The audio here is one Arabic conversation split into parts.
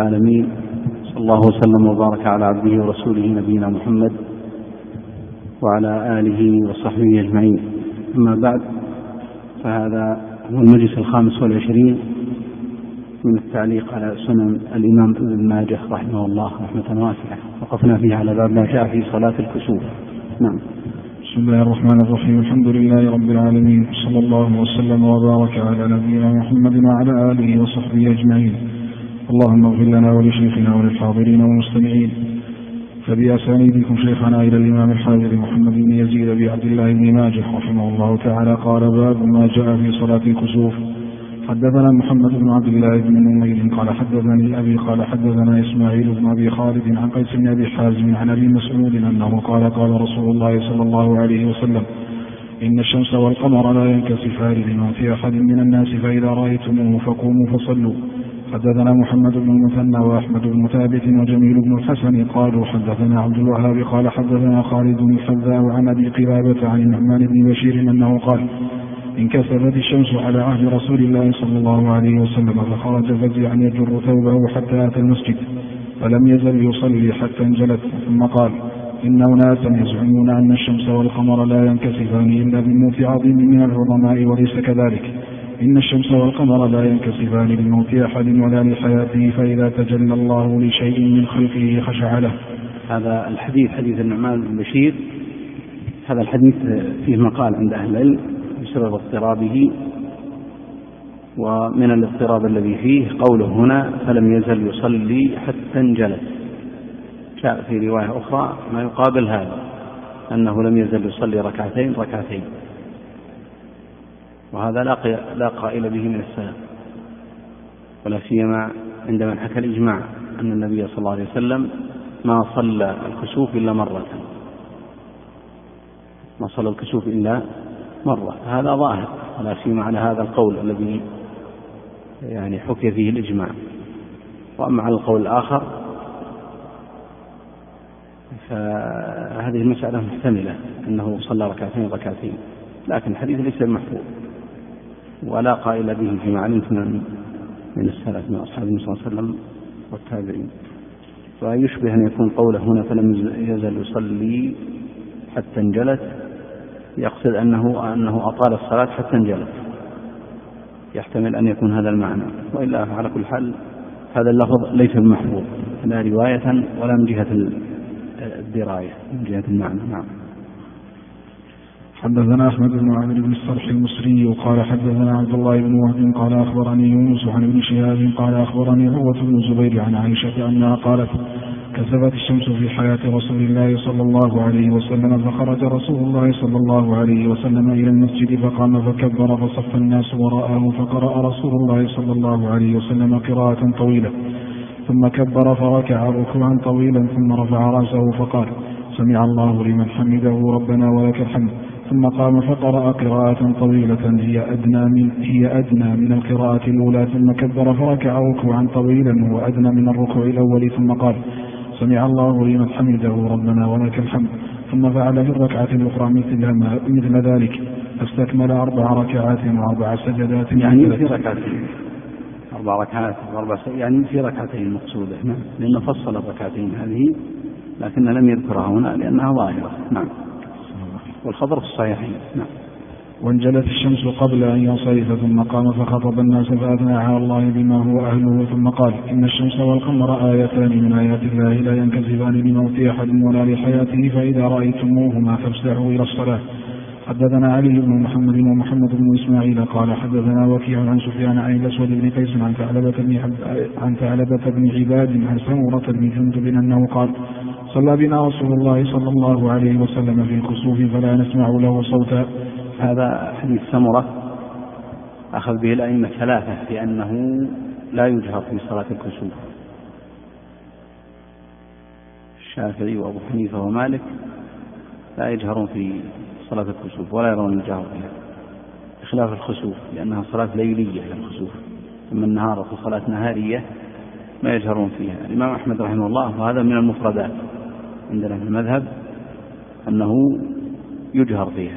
العالمين. صلى الله وسلم وبارك على عبده ورسوله نبينا محمد وعلى آله وصحبه أجمعين. أما بعد، فهذا هو المجلس 25 من التعليق على سنن الإمام ابن ماجه رحمه الله رحمة واسعة. وقفنا فيه على باب ما جاء في صلاة الكسوف. نعم. بسم الله الرحمن الرحيم. الحمد لله رب العالمين، صلى الله وسلم وبارك على نبينا محمد وعلى آله وصحبه أجمعين. اللهم اغفر لنا ولشيخنا وللحاضرين والمستمعين. فبأسانيدكم شيخنا إلى الإمام الحافظ محمد بن يزيد بن عبد الله بن ماجه رحمه الله تعالى قال: باب ما جاء في صلاة الكسوف. حدثنا محمد بن عبد الله بن نمير قال حدثني أبي قال حدثنا إسماعيل بن أبي خالد عن قيس بن أبي حازم عن أبي مسعود أنه قال: قال رسول الله صلى الله عليه وسلم: إن الشمس والقمر لا ينكسفان لموت أحد من الناس، فإذا رأيتموه فقوموا فصلوا. حدثنا محمد بن المثنى وأحمد بن ثابت وجميل بن الحسن قالوا حدثنا عبد الوهاب قال حدثنا خالد بن الحذاء عن أبي قلابة عن النعمان بن بشير أنه قال: انكسفت الشمس على عهد رسول الله صلى الله عليه وسلم، فخرج فزعا يجر ثوبه حتى أتى المسجد، فلم يزل يصلي حتى انجلت، ثم قال: إن أناسا يزعمون أن الشمس والقمر لا ينكسفان إلا بموت عظيم من العظماء، وليس كذلك. إن الشمس والقمر لا ينكسفان لموت أحد ولا لحياته، فإذا تجلى الله لشيء من خلقه خشع له. هذا الحديث حديث النعمان بن بشير، هذا الحديث فيه مقال عند أهل العلم بسبب اضطرابه، ومن الاضطراب الذي فيه قوله هنا: فلم يزل يصلي حتى انجلت. جاء في رواية أخرى ما يقابل هذا، أنه لم يزل يصلي ركعتين، وهذا لا قائل به من السلف، ولا سيما عندما حكى الإجماع أن النبي صلى الله عليه وسلم ما صلى الكسوف إلا مرة، ما صلى الكسوف إلا مرة. هذا ظاهر، ولا سيما على هذا القول الذي يعني حكي فيه الإجماع. وأما على القول الآخر فهذه المسألة محتملة أنه صلى ركعتين، لكن الحديث ليس محفوظ ولا قائل به فيما علمت من السلف من أصحاب النبي صلى الله عليه وسلم والتابعين. فيشبه أن يكون قوله هنا فلم يزل يصلي حتى انجلت، يقصد أنه أطال الصلاة حتى انجلت، يحتمل أن يكون هذا المعنى. وإلا على كل حال هذا اللفظ ليس بمحفوظ لا رواية ولا من جهة الدراية، من جهة المعنى. نعم. حدثنا أحمد بن عامر بن الصرح المصري قال حدثنا عبد الله بن وهب قال أخبرني يونس عن ابن شهاب قال أخبرني عروة بن الزبير عن عائشة أنها قالت: كسفت الشمس في حياة رسول الله صلى الله عليه وسلم، فخرج رسول الله صلى الله عليه وسلم إلى المسجد فقام فكبر فصف الناس وراءه، فقرأ رسول الله صلى الله عليه وسلم قراءة طويلة، ثم كبر فركع ركوعا طويلا، ثم رفع رأسه فقال: سمع الله لمن حمده ربنا ولك الحمد، ثم قام فقرأ قراءة طويلة هي أدنى من القراءة الأولى، ثم كبر فركع ركوعا طويلا هو أدنى من الركوع الأول، ثم قال: سمع الله لمن حمده ربنا ولك الحمد، ثم فعل في الركعة الأخرى مثل ذلك، فاستكمل 4 ركعات و4 سجدات. يعني في ركعتين 4 ركعات يعني في ركعتين المقصودة، لأنه فصل الركعتين هذه لكن لم يذكرها هنا لأنها ظاهرة. نعم. والخبر في الصحيحين. نعم. وانجلت الشمس قبل أن ينصرف، ثم قام فخطب الناس فأثنى على الله بما هو أهله، ثم قال: إن الشمس والقمر آيتان من آيات الله لا ينكسفان لموت أحد ولا لحياته، فإذا رأيتموهما فافزعوا إلى الصلاة. حدثنا علي بن محمد ومحمد بن إسماعيل قال حدثنا وكيع عن سفيان عن الأسود بن قيس عن ثعلبة بن عباد عن سمرة بن جندب أنه قال: صلى بنا رسول الله صلى الله عليه وسلم في الكسوف فلا نسمع له صوتا. هذا حديث سمرة أخذ به الأئمة 3 في أنه لا يجهر في صلاة الكسوف. الشافعي وأبو حنيفة ومالك لا يجهرون في صلاة الكسوف ولا يرون الجهر فيها، بخلاف الخسوف لأنها صلاة ليلية للخسوف، ثم النهار في صلاة نهارية ما يجهرون فيها. الإمام أحمد رحمه الله، وهذا من المفردات عندنا في المذهب، أنه يجهر فيها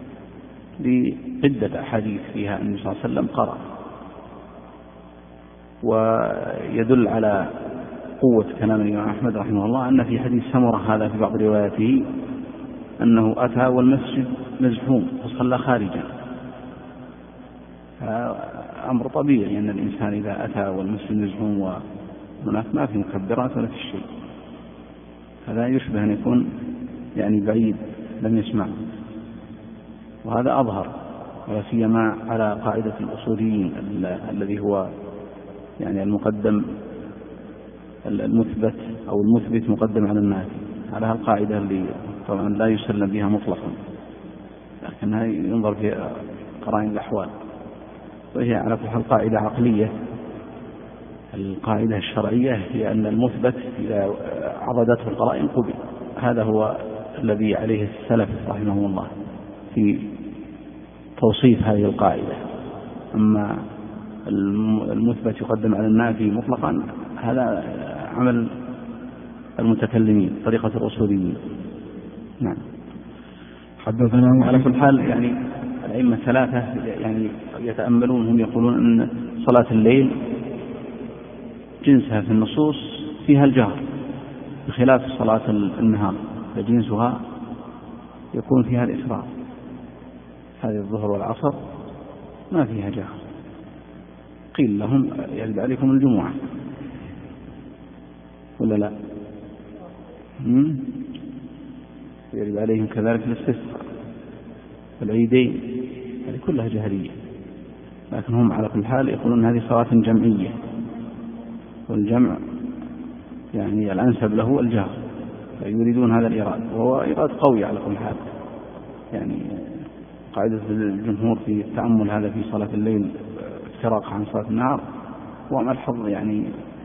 لعدة أحاديث فيها أن النبي صلى الله عليه وسلم قرأ. ويدل على قوة كلام الإمام أحمد رحمه الله أن في حديث سمرة هذا في بعض رواياته أنه أتى والمسجد مزحوم فصلى خارجا. أمر طبيعي أن الإنسان إذا أتى والمسجد مزحوم وهناك ما في مكبرات ولا في شيء، هذا يشبه أن يكون يعني بعيد لم يسمع، وهذا أظهر ولا سيما على قاعدة الأصوليين الذي هو يعني المقدم المثبت أو المثبت مقدم على النافي، على هالقاعدة اللي طبعا لا يسلم بها مطلقا لكنها ينظر في قرائن الأحوال، وهي على كل حال قاعدة عقلية. القاعدة الشرعية هي أن المثبت إذا عضدته القرائن قبل، هذا هو الذي عليه السلف رحمه الله في توصيف هذه القاعدة. أما المثبت يقدم على النافي مطلقا هذا عمل المتكلمين طريقة الأصوليين. نعم. حدثنا على كل حال يعني الأئمة الثلاثة يعني يتأملون، هم يقولون أن صلاة الليل جنسها في النصوص فيها الجهر بخلاف صلاة النهار، فجنسها يكون فيها الإسراء. هذه الظهر والعصر ما فيها جهر. قيل لهم يجب عليكم الجمعة ولا لا؟ يجب عليهم كذلك الاستسقاء والعيدين، هذه كلها جهرية، لكن هم على كل حال يقولون هذه صلاة جمعية، والجمع يعني الأنسب له الجهر، فيريدون هذا الإرادة، وهو إرادة قوي على كل حال. يعني قاعدة الجمهور في التأمل هذا في صلاة الليل افتراق عن صلاة النهار وملحظ يعني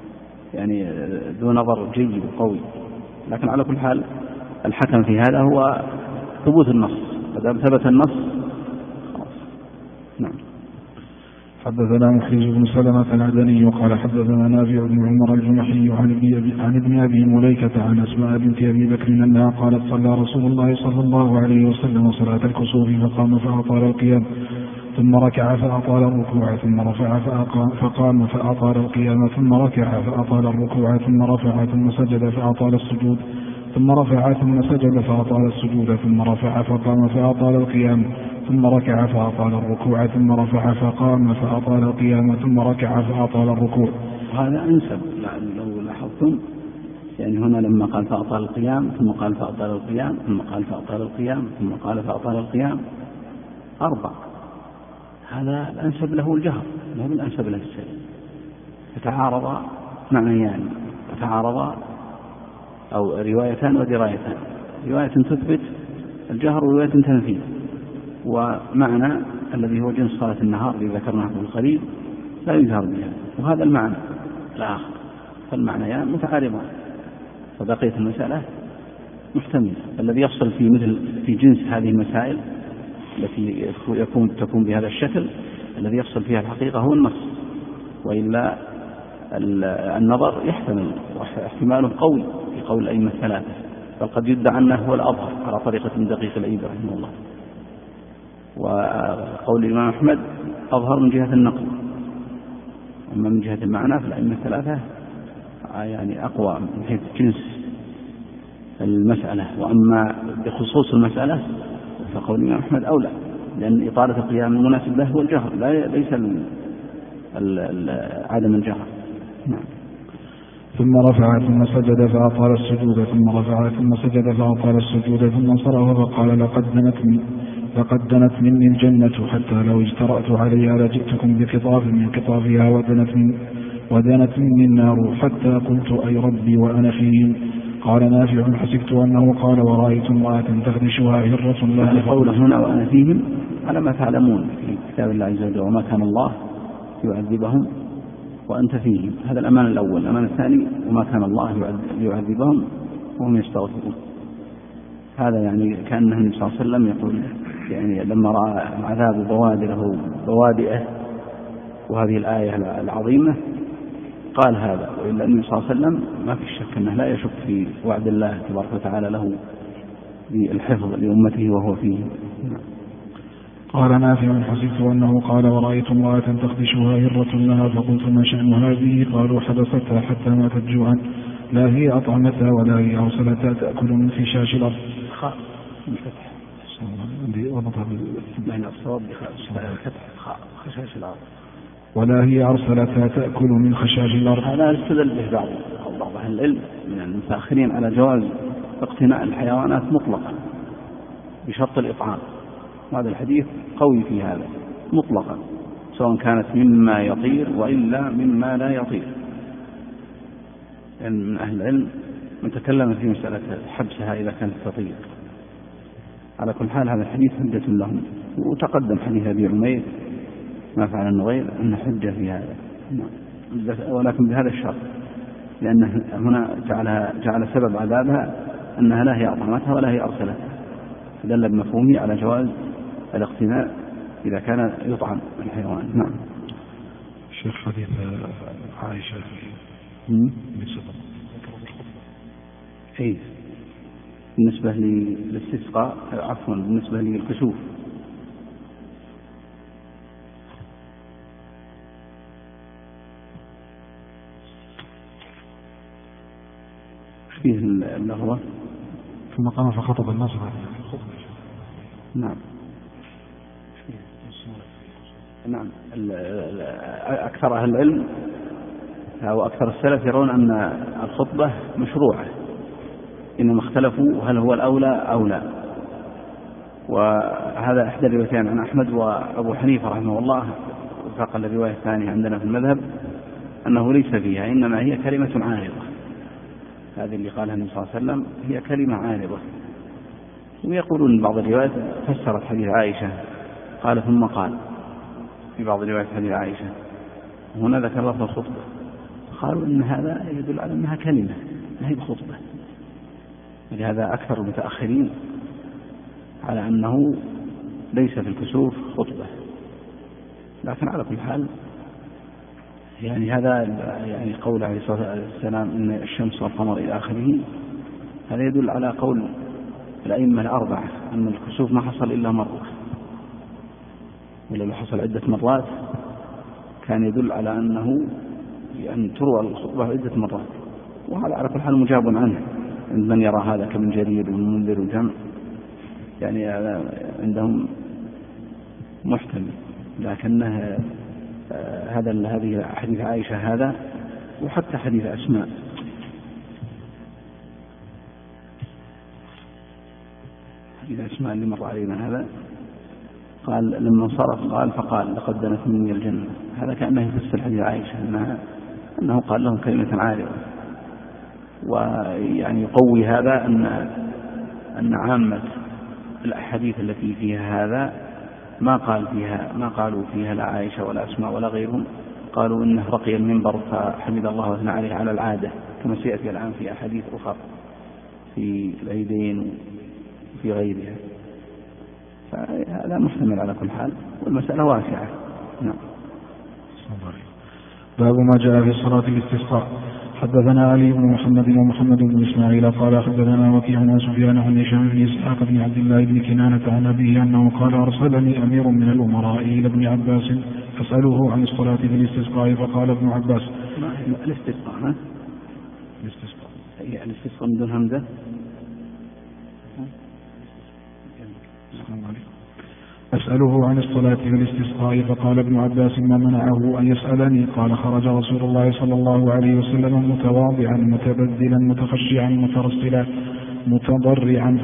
ذو نظر جيد وقوي، لكن على كل حال الحكم في هذا هو ثبوت النص، فإذا ثبت النص خلاص. نعم. حدثنا محرز بن سلمة العدني قال حدثنا نافع بن عمر الجمحي عن ابن أبي مليكة عن أسماء بنت أبي بكر أنها قالت صلى رسول الله صلى الله عليه وسلم صلاة الكسوف فقام فأطال القيام ثم ركع فأطال الركوع ثم رفع فقام فأطال القيام ثم ركع فأطال الركوع ثم رفع ثم سجد فأطال السجود ثم رفع ثم سجد فأطال السجود ثم رفع فقام فأطال القيام ثم ركع فأطال الركوع ثم رفع فقام فأطال القيام ثم ركع فأطال الركوع. هذا أنسب لو لاحظتم، يعني هنا لما قال فأطال القيام ثم قال فأطال القيام ثم قال فأطال القيام ثم قال فأطال القيام 4، هذا الأنسب له الجهر، لا بالأنسب له السر. يتعارض معنيان، يتعارض أو روايتان ودرايتان، رواية تثبت الجهر ورواية تنفي، ومعنى الذي هو جنس صلاة النهار الذي ذكرناه من قريب لا يجهر بها، وهذا المعنى الآخر، فالمعنيان متعارضان، فبقية المسألة محتملة. الذي يفصل في جنس هذه المسائل التي تكون بهذا الشكل، الذي يفصل فيها الحقيقة هو النص، وإلا النظر يحتمل واحتماله قوي في قول الأئمة الثلاثة، بل قد يدعى أنه هو الأظهر على طريقة من دقيق العيد رحمه الله. وقول الإمام أحمد أظهر من جهة النقل، أما من جهة المعنى فالأئمة الثلاثة يعني أقوى من حيث جنس المسألة، وأما بخصوص المسألة فقول الإمام أحمد أولى، لأن إطالة القيام المناسب له هو الجهر، ليس عدم الجهر. نعم. ثم رفع ثم سجد فأطال السجود ثم رفع ثم سجد فأطال السجود ثم انصرف فقال لقد دنت مني الجنة حتى لو اجترأت عليها لجئتكم بقطاف من قطافها ودنت مني النار حتى قلت أي ربي وأنا فيهم. قال نافع حسبت أنه قال ورأيت امرأة تخدشها هرة لا قول هنا وأنا فيهم على ما تعلمون في كتاب الله عز وجل، وما كان الله يعذبهم وأنت فيهم، هذا الأمان الأول. الأمان الثاني وما كان الله يعذبهم وهم يستغفرون. هذا يعني كأنه النبي صلى الله عليه وسلم يقول يعني لما رأى عذاب بوادئه وهذه الآية العظيمة قال هذا، وإلا النبي صلى الله عليه وسلم ما في شك أنه لا يشك في وعد الله تبارك وتعالى له بالحفظ لأمته وهو فيه. قال نافع حسبت أنه قال ورأيت امرأة تخدشها هرة لها فقلت ما شأن هذه؟ قالوا حبستها حتى ماتت جوعا، لا هي أطعمتها ولا هي أرسلتها تأكل من خشاش الأرض. خشاش الأرض ولا هي أرسلتها تأكل من خشاش الأرض. هذا استدل به بعض أهل العلم من المتأخرين على جواز اقتناء الحيوانات مطلقا بشرط الإطعام، وهذا الحديث قوي في هذا مطلقا، سواء كانت مما يطير وإلا مما لا يطير. يعني من أهل العلم من تكلم في مسألة حبسها إذا كانت تطير. على كل حال هذا الحديث حجة لهم، وتقدم حديث أبي عمير ما فعل النغير أن حجة في هذا، ولكن بهذا الشرط، لأنه هنا جعل سبب عذابها أنها لا هي أطعمتها ولا هي أرسلتها، فدل بمفهومه على جواز الاقتناء إذا كان يطعم الحيوان. نعم. شيخ حديث عائشة بالنسبة للاستسقاء، عفوا بالنسبة للكسوف، فيه اللغوة ثم قام فخطب الناس. نعم نعم. أكثر أهل العلم أو أكثر السلف يرون أن الخطبة مشروعة، إنما اختلفوا هل هو الأولى أو لا، وهذا إحدى الروايتين عن أحمد وأبو حنيفة رحمه الله، وفق الرواية الثانية عندنا في المذهب أنه ليس فيها، إنما هي كلمة عارضة. هذه اللي قالها النبي صلى الله عليه وسلم هي كلمة عارضة. ويقولون بعض الروايات فسرت حديث عائشة، قال ثم قال في بعض روايات حديث عائشة، هنا ذكر لفظ الخطبة، قالوا إن هذا يدل على أنها كلمة ما هي بخطبة، ولهذا أكثر المتأخرين على أنه ليس في الكسوف خطبة. لكن على كل حال يعني هذا يعني قول عليه الصلاة والسلام إن الشمس والقمر إلى آخره، هذا يدل على قول الأئمة الأربعة أن الكسوف ما حصل إلا مرة، ولو حصل عدة مرات كان يدل على أنه أن تروى الخطبة عدة مرات. وهذا على كل حال مجاب عنه عند من يرى هذا كمن جرير والمنذر وجمع، يعني عندهم محتمل، لكنه هذه حديث عائشة هذا، وحتى حديث أسماء اللي مر علينا هذا، قال لما انصرف قال فقال لقد دنت مني الجنة، هذا كأنه يفسر حديث عائشة أنه قال لهم كلمة عارضة، ويعني يقوي هذا أن عامة الأحاديث التي فيها هذا ما قالوا فيها لا عائشة ولا أسماء ولا غيرهم، قالوا إنه رقي المنبر فحمد الله وثنى عليه على العادة، كما سيأتي الآن في أحاديث أخرى في العيدين وفي غيرها. فهذا محتمل على كل حال، والمسألة واسعة. نعم. باب ما جاء في صلاة الاستسقاء. حدثنا علي بن محمد ومحمد بن إسماعيل قال حدثنا وكيع عن سفيان عن هشام بن إسحاق بن عبد الله بن كنانة عن أبيه أنه قال أرسلني أمير من الأمراء إلى ابن عباس فاسألوه عن الصلاة في الاستسقاء، فقال ابن عباس الاستسقاء من دون همزة. أسأله عن الصلاة في الاستسقاء، فقال ابن عباس ما منعه أن يسألني؟ قال خرج رسول الله صلى الله عليه وسلم متواضعا متبذلا متخشعا مترسلا متضرعا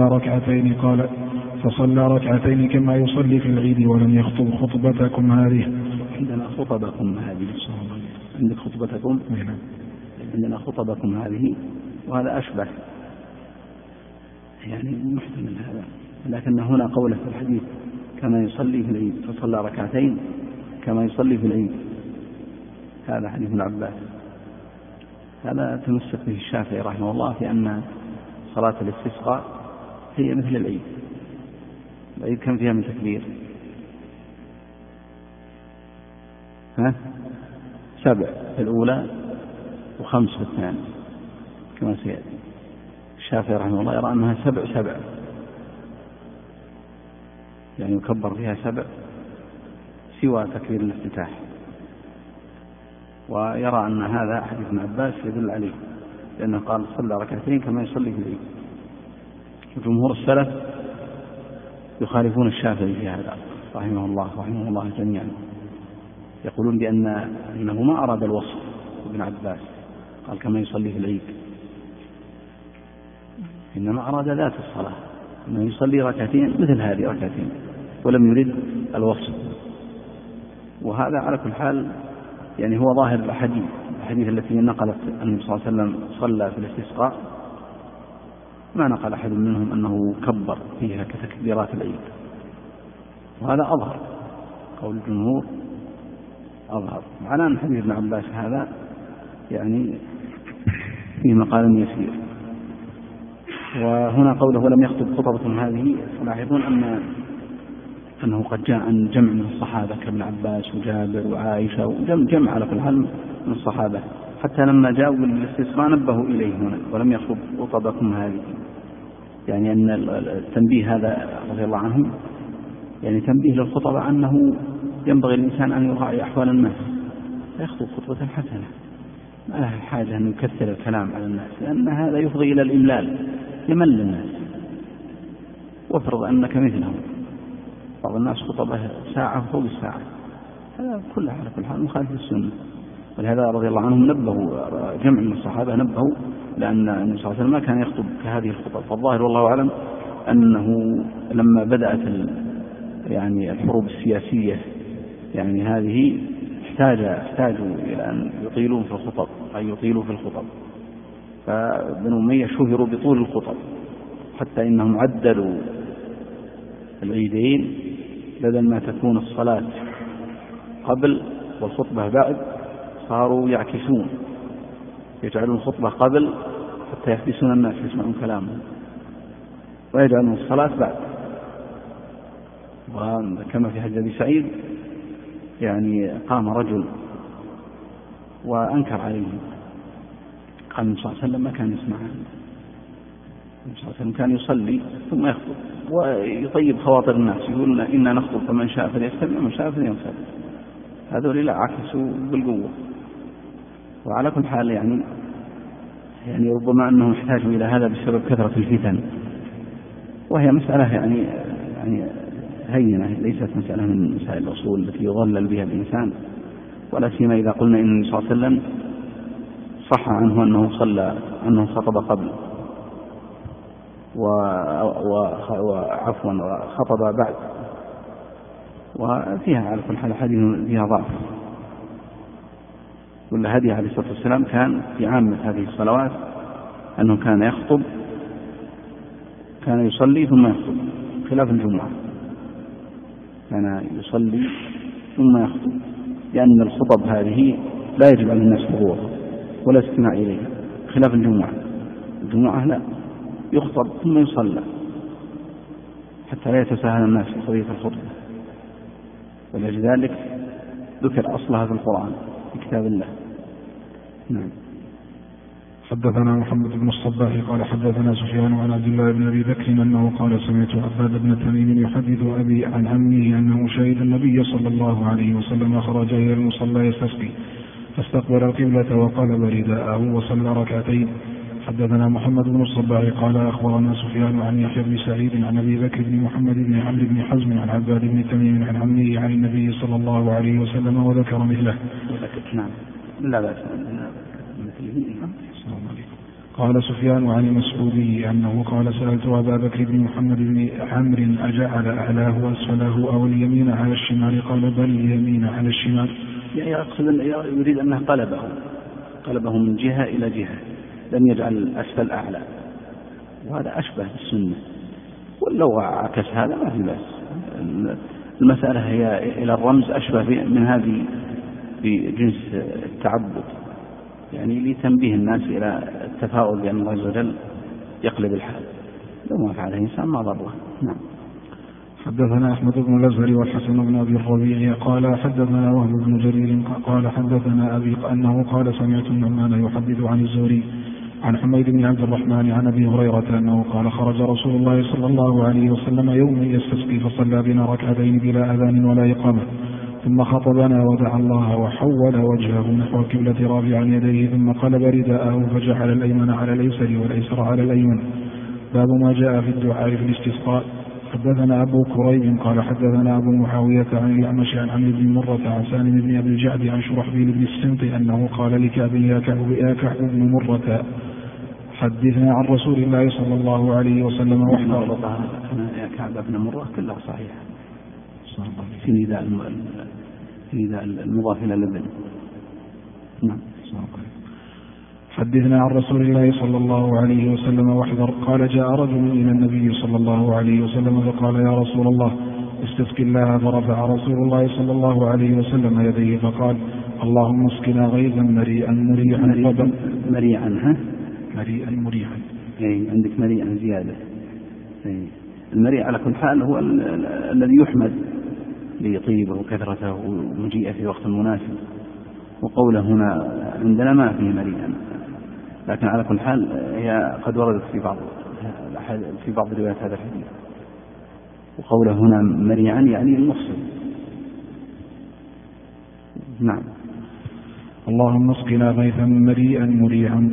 فصلى ركعتين كما يصلي في العيد ولم يخطب خطبتكم هذه. عندنا خطبكم هذه، عندك خطبتكم، عندنا خطبكم هذه، وهذا أشبه يعني محتمل هذا، لكن هنا قوله في الحديث كما يصلي في العيد، فصلى ركعتين كما يصلي في العيد، هذا حديث ابن عباس. هذا تمسك به الشافعي رحمه الله في أن صلاة الاستسقاء هي مثل العيد. العيد كم فيها من تكبير؟ 7 في الأولى و5 في الثانية كما سيأتي. الشافعي رحمه الله يرى أنها 7 يعني يكبر فيها 7 سوى تكبير الافتتاح، ويرى أن هذا حديث ابن عباس يدل عليه، لأنه قال صلى ركعتين كما يصلي في العيد. وجمهور السلف يخالفون الشافعي في هذا رحمه الله جميعا، يقولون بأنه ما أراد الوصف ابن عباس، قال كما يصلي في العيد، إنما أراد ذات الصلاة، أنه يصلي ركعتين مثل هذه ركعتين، ولم يرد الوصف. وهذا على كل حال يعني هو ظاهر الأحاديث التي نقلت النبي صلى الله عليه وسلم صلى في الاستسقاء، ما نقل أحد منهم أنه كبر فيها كتكبيرات العيد، وهذا أظهر، قول الجمهور أظهر، معناه أن حديث ابن عباس هذا يعني فيه مقال يسير. وهنا قوله ولم يخطب خطبة هذه، تلاحظون أنه قد جاء عن جمع من الصحابة كابن عباس وجابر وعائشة وجمع على كل حال من الصحابة، حتى لما جاءوا بالاستسقاء نبهوا إليه هنا ولم يخطب خطبكم هذه، يعني أن التنبيه هذا رضي الله عنهم يعني تنبيه للخطبة أنه ينبغي الإنسان أن يراعي أحوال الناس، فيخطب خطبة حسنة، ما له حاجة أن يكثر الكلام على الناس، لأن هذا يفضي إلى الإملال، يمل الناس. وافرض أنك مثلهم، بعض الناس خطبه ساعة فوق الساعة، هذا كلها على كل حال مخالف السنة. ولهذا رضي الله عنهم نبهوا، جمع من الصحابة نبهوا، لأن النبي صلى الله عليه وسلم ما كان يخطب كهذه الخطب. فالظاهر والله أعلم أنه لما بدأت يعني الحروب السياسية يعني هذه احتاجوا إلى أن يطيلوا في الخطب، أي يطيلوا في الخطب، فبنو أمية شهروا بطول الخطب، حتى إنهم عدلوا العيدين، بدل ما تكون الصلاة قبل والخطبة بعد صاروا يعكسون، يجعلون الخطبة قبل حتى يحبسون الناس يسمعون كلامهم، ويجعلون الصلاة بعد. وكما في حديث أبي سعيد يعني قام رجل وأنكر عليهم، قال النبي صلى الله عليه وسلم ما كان يسمع، النبي صلى الله عليه وسلم كان يصلي ثم يخطب ويطيب خواطر الناس، يقول إنا نخطب فمن شاء فليستمع ومن شاء فلينصت. هذول لا عكسوا بالقوة. وعلى كل حال يعني ربما أنهم احتاجوا إلى هذا بسبب كثرة الفتن، وهي مسألة يعني هينة، ليست مسألة من مسائل الأصول التي يضلل بها الإنسان، ولا سيما إذا قلنا إن النبي صلى الله عليه وسلم صح عنه أنه خطب قبل وخطب بعد، وفيها على كل حال حديث فيها ضعف. والهدي عليه الصلاة والسلام كان في عامة هذه الصلوات أنه كان يخطب، كان يصلي ثم يخطب، خلاف الجمعة كان يصلي ثم يخطب، لأن الخطب هذه لا يجب على الناس حضورها ولا استماع إليها، خلاف الجمعة لا، يخطب ثم يصلى حتى لا يتساهل الناس في قضية الخطبة. ولذلك ذكر أصلها في القرآن في كتاب الله. نعم. حدثنا محمد بن الصباح قال حدثنا سفيان عن عبد الله بن أبي بكر أنه قال سمعت عباد بن تميم يحدث أبي عن عمه أنه شهد النبي صلى الله عليه وسلم خرج إلى المصلى يستسقي فاستقبل القبلة وقلب رداءه وصلى ركعتين. حدثنا محمد بن الصباح قال أخبرنا سفيان عن يحيى بن سعيد عن أبي بكر بن محمد بن عمرو بن حزم عن عباد بن تميم عن عمه عن النبي صلى الله عليه وسلم وذكر مثله. نعم. لا بأس. قال سفيان عن المسعودي أنه قال سألت أبا بكر بن محمد بن عمرو أجعل أعلاه وأسفله أو اليمين على الشمال؟ قال بل اليمين على الشمال. يعني أقصد يريد أنه قلبه من جهة إلى جهة، لم يجعل الأسفل أعلى، وهذا أشبه بالسنة. ولو عكس هذا ما في بأس. المسألة هي إلى الرمز أشبه من هذه بجنس التعبد، يعني لتنبيه الناس إلى التفاؤل بأن الله عز وجل يقلب الحال، لو ما فعله إنسان ما ضره. نعم. حدثنا أحمد بن الأزهر والحسن بن أبي الربيع قال حدثنا وهب بن جرير قال حدثنا أبي أنه قال سمعت النعمان يحدث عن الزهري عن حميد بن عبد الرحمن عن أبي هريرة أنه قال خرج رسول الله صلى الله عليه وسلم يوما يستسقي فصلى بنا ركعتين بلا أذان ولا إقامة ثم خطبنا ودعا الله وحول وجهه نحو القبلة رافعا يديه ثم قلب رداءه فجعل الأيمن على الأيسر والأيسر على الأيمن. باب ما جاء في الدعاء في الاستسقاء. حدثنا أبو كريب قال حدثنا أبو معاوية عن الأعمش عن عمرو بن مرة عن سالم بن أبي الجعد عن شرحبيل بن السمط أنه قال لكعب يا كعب بن مرة حدثنا عن رسول الله صلى الله عليه وسلم واحضر يا كعب بن مرة كله صحيح في نداء المضاف إلى الابن. نعم. حدثنا عن رسول الله صلى الله عليه وسلم واحذر. قال جاء رجل إلى النبي صلى الله عليه وسلم فقال يا رسول الله استسق الله فرفع رسول الله صلى الله عليه وسلم يديه فقال اللهم اسقنا غيثا مريئا مريعا. عندك مريعا زيادة. المريع على كل حال هو الذي يحمد لطيبه وكثرته ومجيئه في وقت مناسب، وقوله هنا عندنا ما فيه مريئا، لكن على كل حال هي قد وردت في بعض روايات هذا الحديث. وقوله هنا مريعا يعني المفصل. نعم. اللهم اسقنا غيثا مريعا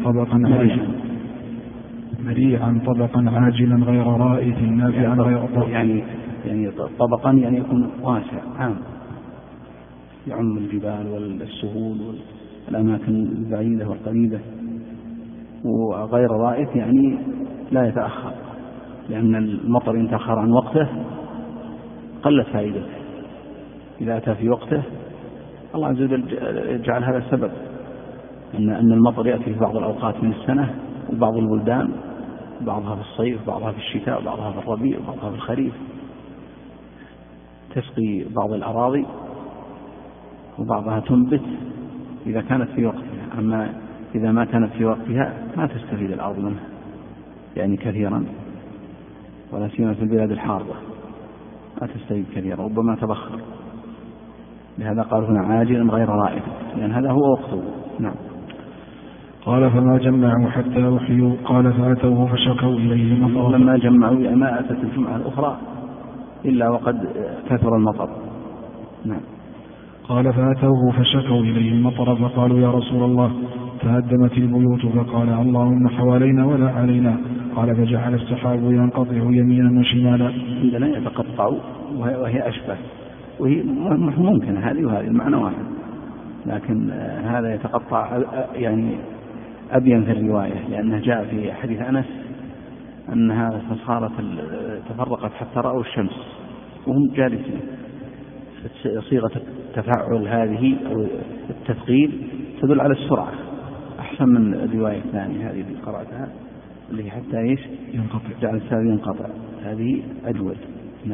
طبقا عاجلا غير رائث نافعا غير ضار. يعني طبقا يعني يكون واسع عام يعم الجبال والسهول والأماكن البعيدة والقريبة، وغير رائث يعني لا يتأخر، لأن المطر إن تأخر عن وقته قلت فائدته. إذا أتى في وقته الله عز وجل جعل هذا السبب أن المطر يأتي في بعض الأوقات من السنة، وبعض البلدان بعضها في الصيف بعضها في الشتاء بعضها في الربيع بعضها في الخريف، تسقي بعض الأراضي وبعضها تنبت إذا كانت في وقتها. أما إذا ما كانت في وقتها ما تستفيد الأرض منها يعني كثيرا، ولا سيما في البلاد الحارة ما تستفيد كثيرا، ربما تبخر. لهذا قال هنا عاجلا غير رائد، لأن هذا هو وقته. نعم. قال فما جمعوا حتى أحيوا. قال فأتوه فشكوا إليه مطر. لما جمعوا ما أتت الجمعة الأخرى إلا وقد كثر المطر. نعم. قال فأتوه فشكوا إليه المطر فقالوا يا رسول الله تهدمت البيوت، فقال اللهم حوالينا ولا علينا. قال فجعل السحاب ينقطع يمينا وشمالا. عندنا يتقطع وهي أشبه، وهي ممكن هذه وهذه المعنى واحد، لكن هذا يتقطع يعني أبين في الرواية، لأنه جاء في حديث أنس أنها صارت تفرقت حتى رأوا الشمس وهم جالسين. صيغة التفاعل هذه أو التثقيل تدل على السرعة أحسن من الرواية الثانية هذه اللي قرأتها اللي هي حتى ينقطع، جعل السحاب ينقطع، هذه أجود. نعم.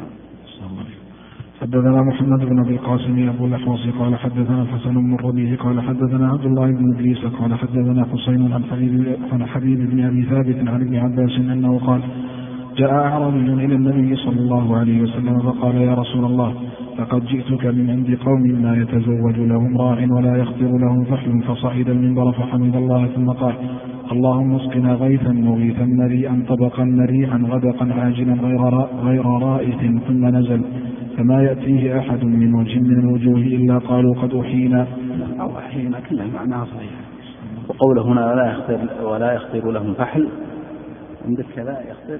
حدثنا محمد بن أبي القاسم أبو الأحوص قال حدثنا الحسن بن الربيع قال حدثنا عبد الله بن إدريس قال حدثنا حسين عن حبيب بن أبي ثابت عن ابن عباس أنه قال جاء أعرابي إلى النبي صلى الله عليه وسلم فقال يا رسول الله لقد جئتك من عند قوم لا يتزوج لهم راع ولا يخطر لهم فحل، فصعد المنبر فحمد الله ثم قال اللهم اسقنا غيثا مغيثا مريئا طبقا مريعا غدقا عاجلا غير رائث. ثم نزل فما يأتيه أحد من وجه من الوجوه إلا قالوا قد أحيينا أو أحيينا، كلها معناها صحيح. وقوله هنا ولا يخطر لهم فحل، عندك كذا يخطر.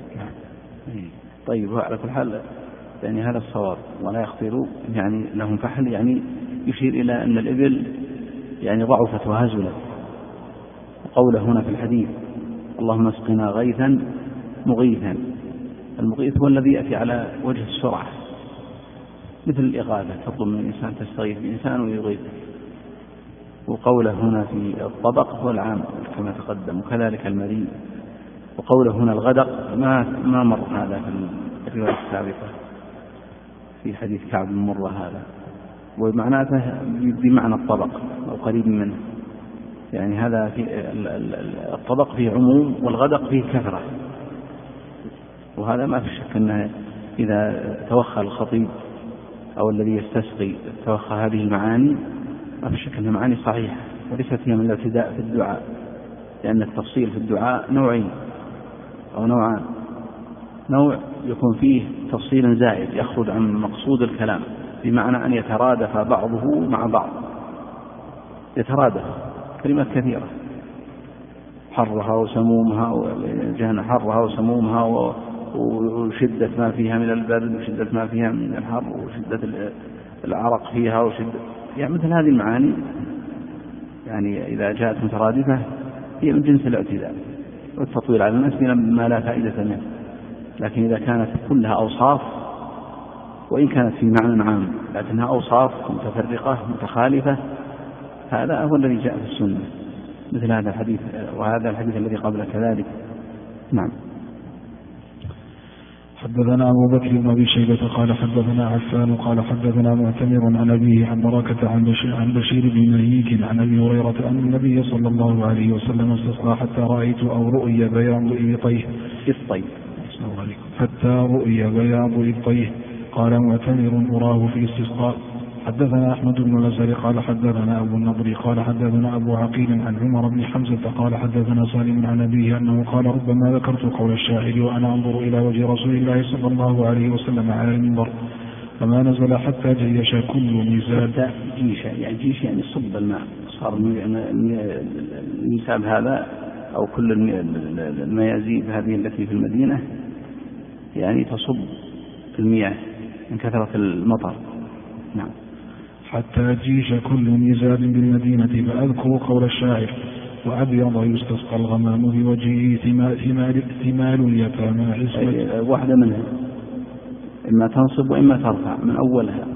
طيب على كل حال يعني هذا الصواب، ولا يخطر يعني لهم فحل، يعني يشير إلى أن الإبل يعني ضعفت وهزلت. وقوله هنا في الحديث اللهم اسقنا غيثا مغيثا، المغيث هو الذي يأتي على وجه السرعة، مثل الإغاثة، تطلب من الإنسان تستغيث بإنسان ويغيث. وقوله هنا في الطبق هو العام كما تقدم، وكذلك المريء. وقوله هنا الغدق ما مر هذا في الرواية السابقة في حديث كعب بن مرة هذا، ومعناته بمعنى الطبق أو قريب منه، يعني هذا في الطبق فيه عموم والغدق فيه كثرة. وهذا ما في شك أنه إذا توخى الخطيب أو الذي يستسقي توخى هذه المعاني ما في شك أنها معاني صحيحة، وليست هي من الابتداء في الدعاء، لأن التفصيل في الدعاء نوعين أو نوعان. نوع يكون فيه تفصيل زائد يخرج عن مقصود الكلام، بمعنى أن يترادف بعضه مع بعض، يترادف كلمات كثيرة، حرها وسمومها وجهن حرها وسمومها وشدة ما فيها من البرد وشدة ما فيها من الحر وشدة العرق فيها وشدة، يعني مثل هذه المعاني يعني إذا جاءت مترادفة هي من جنس الاعتداء والتطويل على الناس ما لا فائدة منه. لكن إذا كانت كلها أوصاف وإن كانت في معنى عام لكنها أوصاف متفرقة متخالفة، هذا هو الذي جاء في السنة، مثل هذا الحديث وهذا الحديث الذي قبل كذلك. نعم. حدثنا أبو بكر بن أبي شيبة قال حدثنا عفان قال حدثنا معتمر عن أبيه عن بركة عن بشير بن مهيك عن أبي هريرة أن النبي صلى الله عليه وسلم استسقى حتى رأيت أو رؤي بياض إبطيه حتى رؤي بياض إبطيه. قال معتمر أراه في استسقاء. حدثنا أحمد بن الأزهر قال حدثنا أبو النضر قال حدثنا أبو عقيل عن عمر بن حمزة قال حدثنا سالم عن أبيه أنه قال ربما ذكرت قول الشاعر وأنا أنظر إلى وجه رسول الله صلى الله عليه وسلم على المنبر فما نزل حتى جيش كل نزال. جيش يعني صب الماء، صار النساب هذا أو كل الميازيب هذه التي في المدينة يعني تصب المياه من كثرة المطر. نعم. حتى جيش كل نزال بالمدينة فأذكر قول الشاعر وأبيض يستسقى الغمام بوجهه ثمال اليتامى عصمة. واحدة منها إما تنصب وإما ترفع من أولها،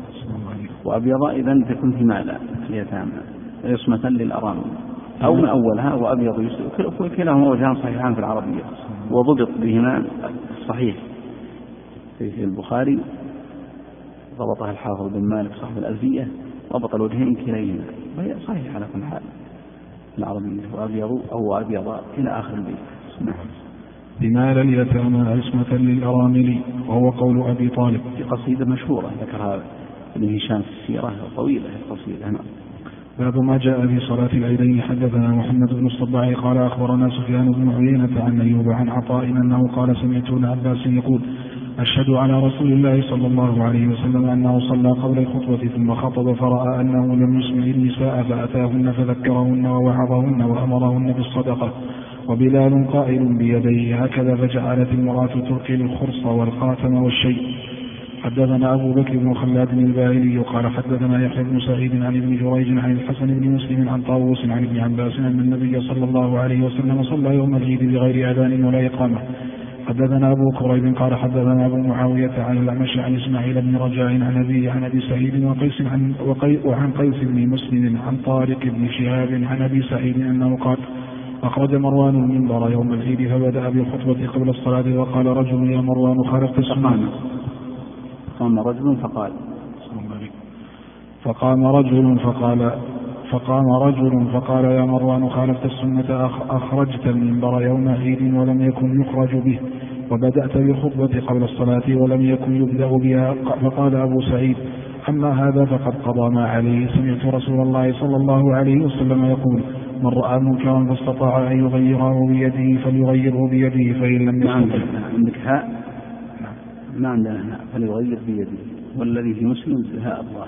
وأبيض إذن تكون ثمالا اليتامى عصمة للأرامل، أو من أولها وأبيض يستسقى. كلاهما وجهان صحيحان في العربية وضبط بهما الصحيح في البخاري، ضبطها الحافظ بن مالك صاحب الألفية، ضبط الوجهين كليهما، وهي صحيح على كل حال العربية، وأبيض أو أبيض إلى آخر البيت. ثمال اليتامى عصمة للأرامل، وهو قول أبي طالب. في قصيدة مشهورة ذكرها ابن هشام في السيرة طويلة القصيدة. باب ما جاء في صلاة العيدين. حدثنا محمد بن الصباح قال أخبرنا سفيان بن عيينة عن أيوب عن عطاء أنه قال سمعت ابن عباس يقول أشهد على رسول الله صلى الله عليه وسلم أنه صلى قبل الخطبة ثم خطب فرأى أنه لم يسمع النساء فأتاهن فذكرهن ووعظهن وأمرهن بالصدقة، وبلال قائل بيديه هكذا، فجعلت المرأة تركي الخرص والخاتم والشيء. حدثنا أبو بكر بن خلاد الباهلي قال حدثنا يحيى بن سعيد عن ابن جريج عن الحسن بن مسلم عن طاووس عن ابن عباس أن النبي صلى الله عليه وسلم صلى يوم العيد بغير أذان ولا إقامة. حدثنا أبو كريب قال حدثنا أبو معاوية عن الأعمش عن إسماعيل بن رجاء عن أبي سعيد وعن قيس بن مسلم عن طارق بن شهاب عن أبي سعيد أنه قال أخرج مروان المنبر يوم العيد فبدأ بالخطبة قبل الصلاة وقال رجل يا مروان خالفت السنة. فقام رجل فقال يا مروان خالفت السنة، أخرجت المنبر يوم عيد ولم يكن يخرج به، وبدأت بالخطبة قبل الصلاة ولم يكن يبدأ بها. فقال أبو سعيد أما هذا فقد قضى ما عليه، سمعت رسول الله صلى الله عليه وسلم يقول من رأى منكرا فاستطاع أن يغيره بيده فليغيره بيده، فإن لم يستطع. عندك هاء؟ ما عندنا هاء، فليغير بيده، والذي في مسلم هاء الله.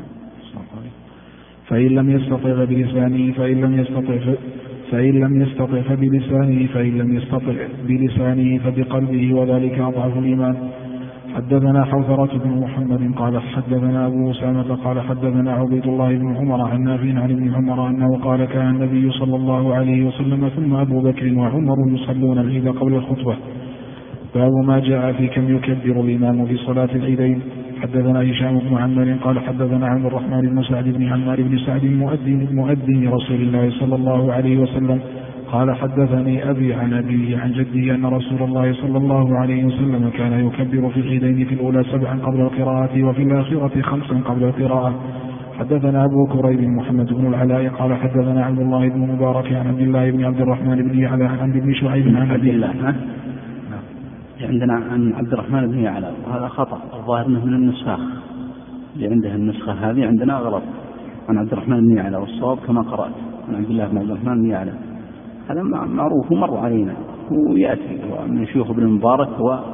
فإن لم يستطع بلسانه فإن لم يستطع فبلسانه فإن لم يستطع بلسانه فبقلبه، وذلك أضعف الإيمان. حدثنا حوثرة بن محمد قال حدثنا أبو أسامة قال حدثنا عبيد الله بن عمر عن نافع عن ابن عمر أنه قال كان النبي صلى الله عليه وسلم ثم أبو بكر وعمر يصلون العيد قبل الخطبة. باب ما جاء في كم يكبر الإمام في صلاة العيدين. حدثنا هشام بن عمار قال حدثنا عبد الرحمن بن سعد بن عمار بن سعد مؤذن رسول الله صلى الله عليه وسلم قال حدثني أبي عن أبيه عن جده أن رسول الله صلى الله عليه وسلم كان يكبر في العيدين في الأولى 7 قبل القراءة وفي الآخرة 5 قبل القراءة. حدثنا أبو كريب محمد بن العلاء قال حدثنا عبد الله بن مبارك عن عبد الله بن عبد الرحمن بن يعلى عن ابن شعيب عن أبي الله. عندنا عن عبد الرحمن بن يعلى، وهذا خطأ، الظاهر انه من النسخ اللي عندها النسخة هذه عندنا غلط، عن عبد الرحمن بن يعلى، والصواب كما قرأت عن عبد الله بن عبد الرحمن بن يعلى هذا معروف ومر علينا ويأتي من شيوخ ابن المبارك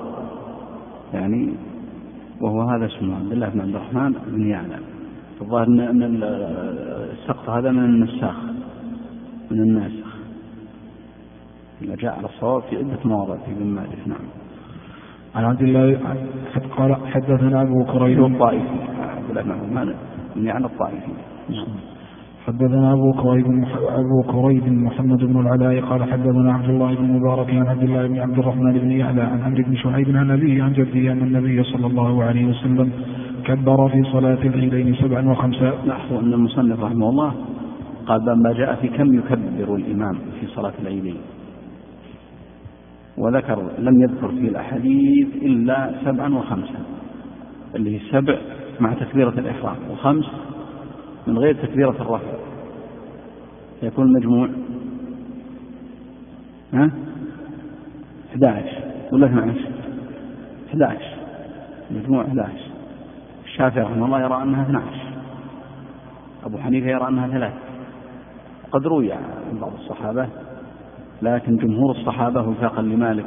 وهو هذا اسمه عبد الله بن عبد الرحمن بن يعلى. الظاهر أن السقط هذا من النساخ من الناسخ إذا جاء على الصواب في عدة مواضع في ابن ماجه. نعم. عن عبد الله قال حدثنا أبو كريب الطائفي عبد الله بن عبد الرحمن بن يعلى الطائفي. حدثنا أبو كريب محمد بن العلاء قال حدثنا عبد الله بن مبارك عن عبد الله بن عبد الرحمن بن يعلى عن عمرو بن شعيب عن أبيه عن جده أن النبي صلى الله عليه وسلم كبر في صلاة العيدين 7 و5. لاحظوا أن المصنف رحمه الله قال ما جاء في كم يكبر الإمام في صلاة العيدين، وذكر لم يذكر في الأحاديث إلا 7 و5 اللي هي 7 مع تكبيرة الإحرام و5 من غير تكبيرة الرفع، يكون المجموع 11 ولا 11 مجموع 11. الشافعي رحمه الله يرى أنها 12، أبو حنيفة يرى أنها 3. قد روي عن بعض الصحابة، لكن جمهور الصحابة وفاقا لمالك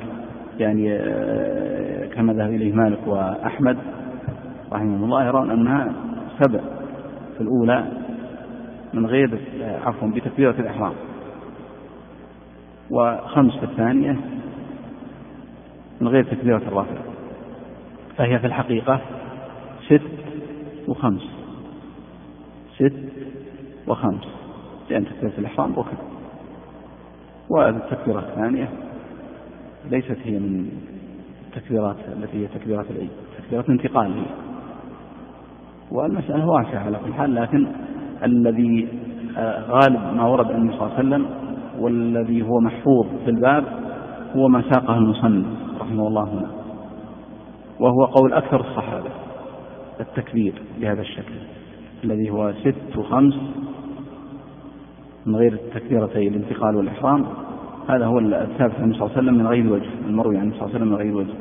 كما ذهب إليه مالك وأحمد رحمه الله يرون أنها 7 في الأولى من غير بتكبيرة الإحرام، و5 في الثانية من غير تكبيرة الرفع، فهي في الحقيقة 6 و5 6 و5 لأن تكبيرة الإحرام ركن، والتكبيرة الثانية ليست هي من التكبيرات التي هي تكبيرات العيد، تكبيرات انتقال هي. والمسألة واسعة على كل حال، لكن الذي غالب ما ورد عن النبي صلى الله عليه وسلم والذي هو محفوظ في الباب هو ما ساقه المصنف رحمه الله هنا، وهو قول أكثر الصحابة التكبير بهذا الشكل الذي هو 6 و5 من غير تكبيرتي الانتقال والإحرام. هذا هو الثابت عن النبي صلى الله عليه وسلم من غير وجه، المروي عن النبي صلى الله عليه وسلم من غير وجه.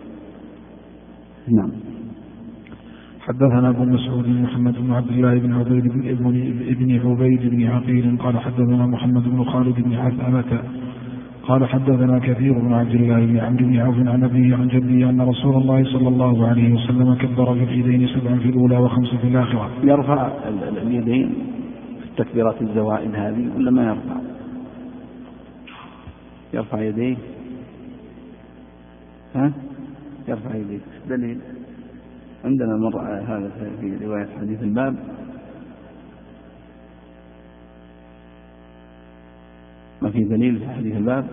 نعم. حدثنا أبو مسعود محمد بن عبد الله بن عبيد بن عبيد بن عقيل قال حدثنا محمد بن خالد بن عثمة قال حدثنا كثير بن عبد الله بن عمرو بن عوف عن أبيه عن جده أن رسول الله صلى الله عليه وسلم كبر في العيدين 7 في الأولى و5 في الآخرة. يرفع اليدين في التكبيرات الزوائد هذه ولا ما يرفع؟ يرفع يديه. يرفع يديه. دليل عندنا مر هذا في رواية حديث الباب ما في دليل في حديث الباب.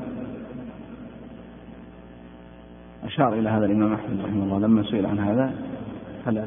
أشار إلى هذا الإمام أحمد رحمه الله لما سئل عن هذا هل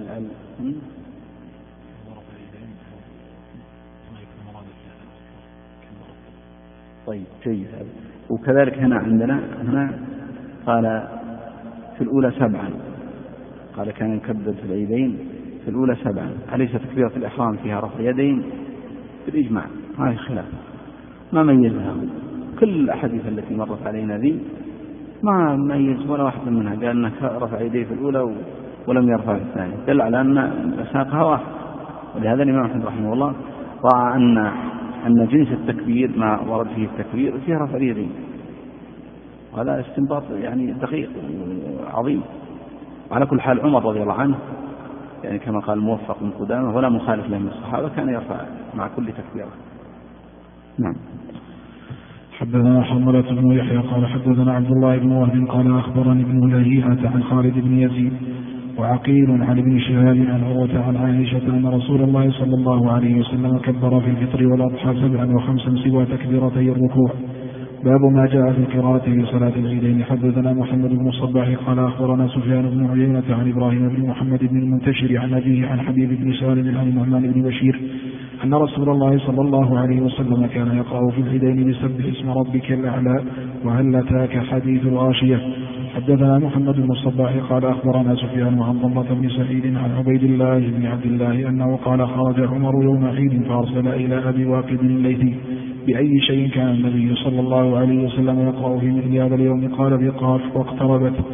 طيب جيد هذا. وكذلك هنا قال في الأولى 7 قال كان يكبر في العيدين في الأولى 7. أليس تكبيرة الإحرام فيها رفع يدين؟ بالإجماع هذه خلاف ما ميزها. كل الأحاديث التي مرت علينا ذي ما ميز ولا واحد منها قال أنك رفع يديه في الأولى ولم يرفع في الثانية، دل على أن مساقها واحد. ولهذا الإمام أحمد رحمه الله رأى أن جنس التكبير ما ورد فيه التكبير فيه رفع اليدين، وهذا استنباط دقيق عظيم. على كل حال عمر رضي الله عنه كما قال موفق من قدامه ولا مخالف له من الصحابة كان يرفع مع كل تكبيرة. نعم. حدثنا حرملة بن يحيى قال حدثنا عبد الله بن وهب قال أخبرني ابن لهيعة عن خالد بن يزيد وعقيل عن ابن شهاب عن عروة عن عائشة أن رسول الله صلى الله عليه وسلم كبر في الفطر والأضحى 7 و5 سوى تكبيرتي الركوع. باب ما جاء في القراءة في صلاة العيدين. حدثنا محمد بن الصباح قال أخبرنا سفيان بن عيينة عن إبراهيم بن محمد بن المنتشر عن أبيه عن حبيب بن سالم عن النعمان بن بشير أن رسول الله صلى الله عليه وسلم كان يقرأ في العيدين بسبح اسم ربك الأعلى وهل أتاك حديث الغاشية. حدثنا محمد بن الصباح قال أخبرنا سفيان عن ضمة بن سعيد عن عبيد الله بن عبد الله أنه قال خرج عمر يوم عيد فأرسل إلى أبي واقد الليثي بأي شيء كان النبي صلى الله عليه وسلم يقرأ في مثل هذا اليوم؟ قال بقاف واقتربت.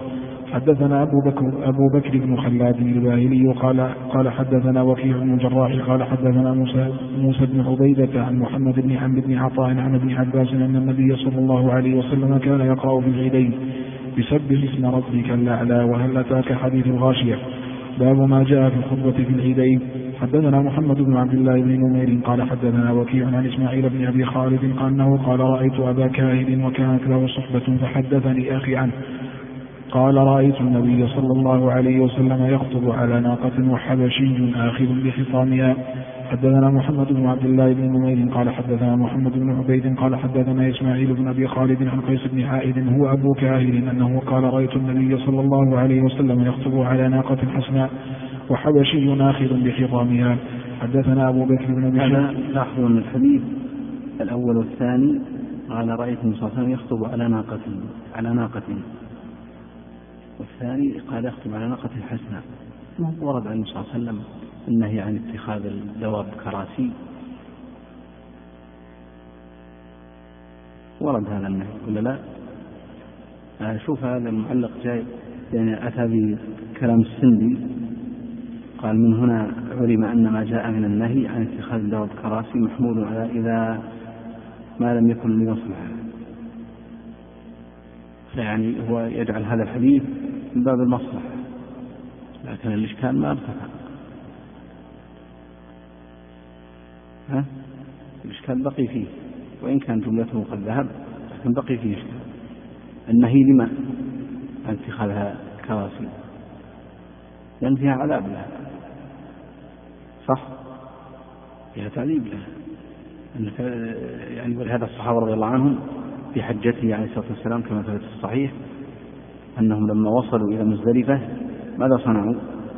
حدثنا أبو بكر بن خلاد الباهلي قال حدثنا وكيع بن الجراح قال حدثنا موسى بن عبيدة عن محمد بن عمرو بن عطاء عن ابن عباس أن النبي صلى الله عليه وسلم كان يقرأ في العيدين بسبح اسم ربك الأعلى وهل أتاك حديث الغاشية. باب ما جاء في الخطبة في العيدين. حدثنا محمد بن عبد الله بن نمير قال حدثنا وكيع عن إسماعيل بن أبي خالد أنه قال رأيت أبا كاهل وكانت له صحبة فحدثني أخي عنه قال رأيت النبي صلى الله عليه وسلم يخطب على ناقة وحبشي آخذ بخطامها. حدثنا محمد بن عبد الله بن نمير قال حدثنا محمد بن عبيد قال حدثنا إسماعيل بن أبي خالد عن قيس بن عائد هو أبو كاهل أنه قال رأيت النبي صلى الله عليه وسلم يخطب على ناقة حسناء وحبشي آخذ بخطامها. حدثنا أبو بكر بن أبي شيبة. لاحظوا من الحديث الأول والثاني قال رأيت النبي صلى الله عليه وسلم يخطب على ناقة والثاني قال يخطب على ناقة حسناء. ورد عن النبي صلى الله عليه وسلم النهي عن اتخاذ الدواب كراسي، ورد هذا النهي ولا لا؟ شوف هذا المعلق جاي يعني أتى بكلام السندي قال من هنا علم أن ما جاء من النهي عن اتخاذ الدواب كراسي محمول على إذا ما لم يكن لمصلحة، فيعني هو يجعل هذا الحديث من باب المصلحة، لكن الإشكال ما ارتفع. الإشكال بقي فيه وإن كان جملته قد ذهب لكن بقي فيه إشكال. النهي لما عن اتخاذها كراسي؟ لأن فيها عذاب لها، صح؟ فيها تعذيب لها. يعني ولهذا الصحابة رضي الله عنهم في حجته عليه الصلاة والسلام كما ثبت في الصحيح أنهم لما وصلوا إلى مزدلفة ماذا صنعوا؟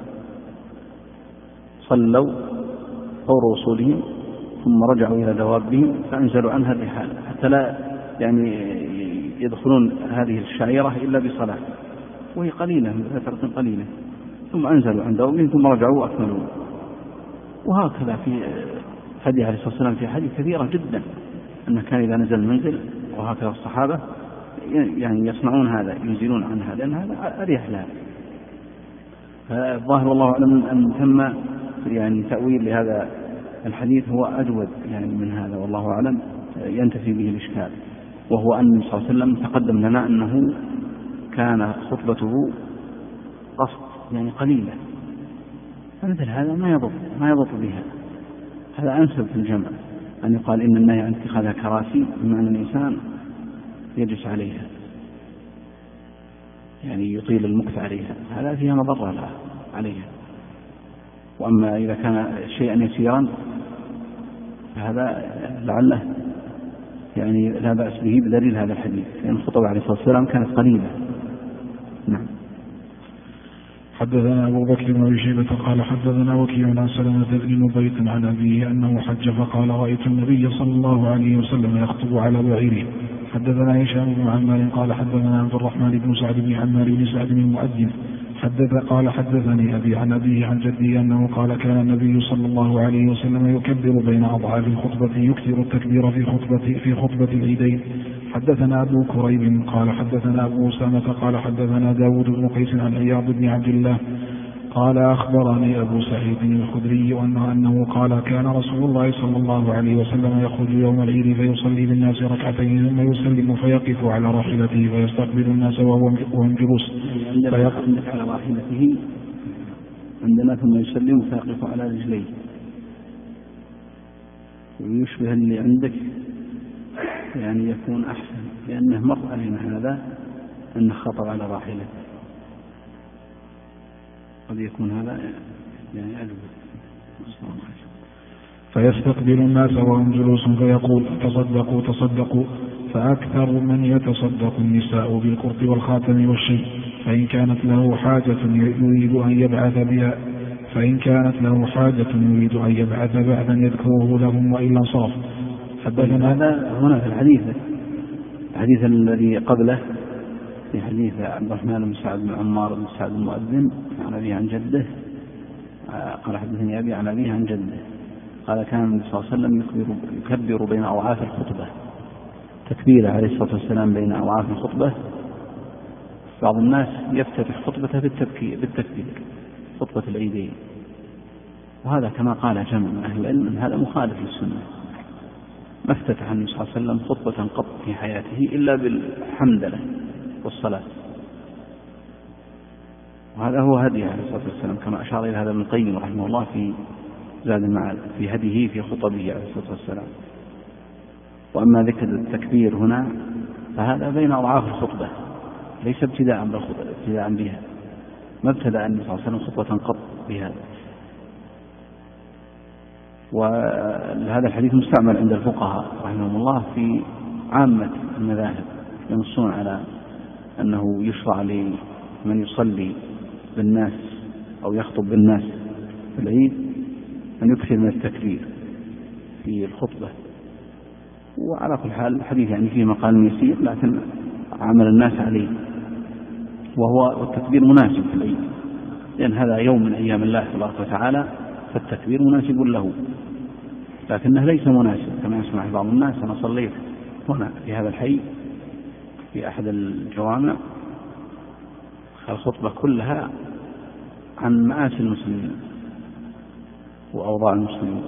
صلوا فور وصولهم ثم رجعوا إلى دوابهم فأنزلوا عنها الرحال حتى لا يعني يدخلون هذه الشعيرة إلا بصلاة وهي قليلة من فترة قليلة، ثم أنزلوا عن دوابهم ثم رجعوا وأكملوا. وهكذا في هدي عليه الصلاة والسلام في حديث كثيرة جدا أنه كان إذا نزل المنزل وهكذا الصحابة يعني يصنعون هذا ينزلون عنها لأن هذا أريح لها. فالظاهر والله أعلم أن ثم يعني تأويل لهذا الحديث هو أجود يعني من هذا والله أعلم ينتفي به الإشكال، وهو أن النبي صلى الله عليه وسلم تقدم لنا أنه كان خطبته قصد يعني قليلة، فمثل هذا ما يضبط بها. هذا أنسب في الجمع أن يقال إن النهي عن اتخاذها كراسي بمعنى الإنسان يجلس عليها يعني يطيل المكث عليها، هذا فيها مضرة عليها. وأما إذا كان شيئا يسيرا فهذا لعله يعني لا بأس به بدليل هذا الحديث، لأن الخطبة عليه الصلاة والسلام كانت قليلة. نعم. حدثنا أبو بكر بن أبي شيبة قال حدثنا وكيع عن سلمة بن نبيط عن أبيه أنه حج فقال رأيت النبي صلى الله عليه وسلم يخطب على بعيره. حدثنا هشام بن عمار قال حدثنا عبد الرحمن بن سعد بن عمار بن سعد بن المؤذن قال حدثني أبي عن أبيه عن جدي أنه قال كان النبي صلى الله عليه وسلم يكبر بين أضعاف الخطبة يكثر التكبير في خطبة العيدين. حدثنا أبو كريب قال حدثنا أبو أسامة قال حدثنا داود بن قيس عن عياض بن عبد الله قال أخبرني أبو سعيد الخدري أنه قال كان رسول الله صلى الله عليه وسلم يخرج يوم العيد فيصلي بالناس ركعتين ثم يسلم فيقف على راحلته فيستقبل الناس وهم جلوس عندك على راحلته عندنا ثم يسلم فيقف على رجليه، ويشبه اللي عندك يعني يكون أحسن لأنه مر علينا هذا أنه خطر على راحلته، قد يكون هذا يعني أجود. فيستقبل الناس وهم جلوس فيقول تصدقوا فأكثر من يتصدق النساء بالقرط والخاتم والشيء، فإن كانت له حاجة يريد أن يبعث بعدا يذكره لهم وإلا انصرف. حدثنا هذا هنا في الحديث الذي قبله في حديث عبد الرحمن بن سعد بن عمار بن سعد المؤذن عن أبيه عن جده قال حدثني أبي عن أبيه عن جده قال كان النبي صلى الله عليه وسلم يكبر بين أوعاف الخطبة، تكبيره عليه الصلاة والسلام بين أوعاف الخطبة بعض الناس يفتتح خطبته بالتكبير خطبة العيدين، وهذا كما قال جمع من أهل العلم أن هذا مخالف للسنة. ما افتتح النبي صلى الله عليه وسلم خطبة قط في حياته إلا بالحمدلله والصلاة، وهذا هو هديه عليه الصلاة والسلام كما أشار إلى هذا ابن القيم رحمه الله في زاد المعاد في هديه في خطبه عليه الصلاة والسلام. وأما ذكر التكبير هنا فهذا بين أضعاف الخطبة، ليس ابتداء بها، ما ابتدأ النبي صلى الله عليه وسلم خطبة قط بهذا. وهذا الحديث مستعمل عند الفقهاء رحمهم الله في عامة المذاهب، ينصون على أنه يشرع لمن يصلي بالناس أو يخطب بالناس في العيد أن يكثر من التكبير في الخطبة. وعلى كل حال الحديث يعني فيه مقال يسير، لكن عمل الناس عليه، وهو التكبير مناسب في العيد، لأن هذا يوم من أيام الله تبارك وتعالى، فالتكبير مناسب له، لكنه ليس مناسب كما يسمع بعض الناس. أنا صليت هنا في هذا الحي في أحد الجوامع الخطبة كلها عن مآسي المسلمين وأوضاع المسلمين،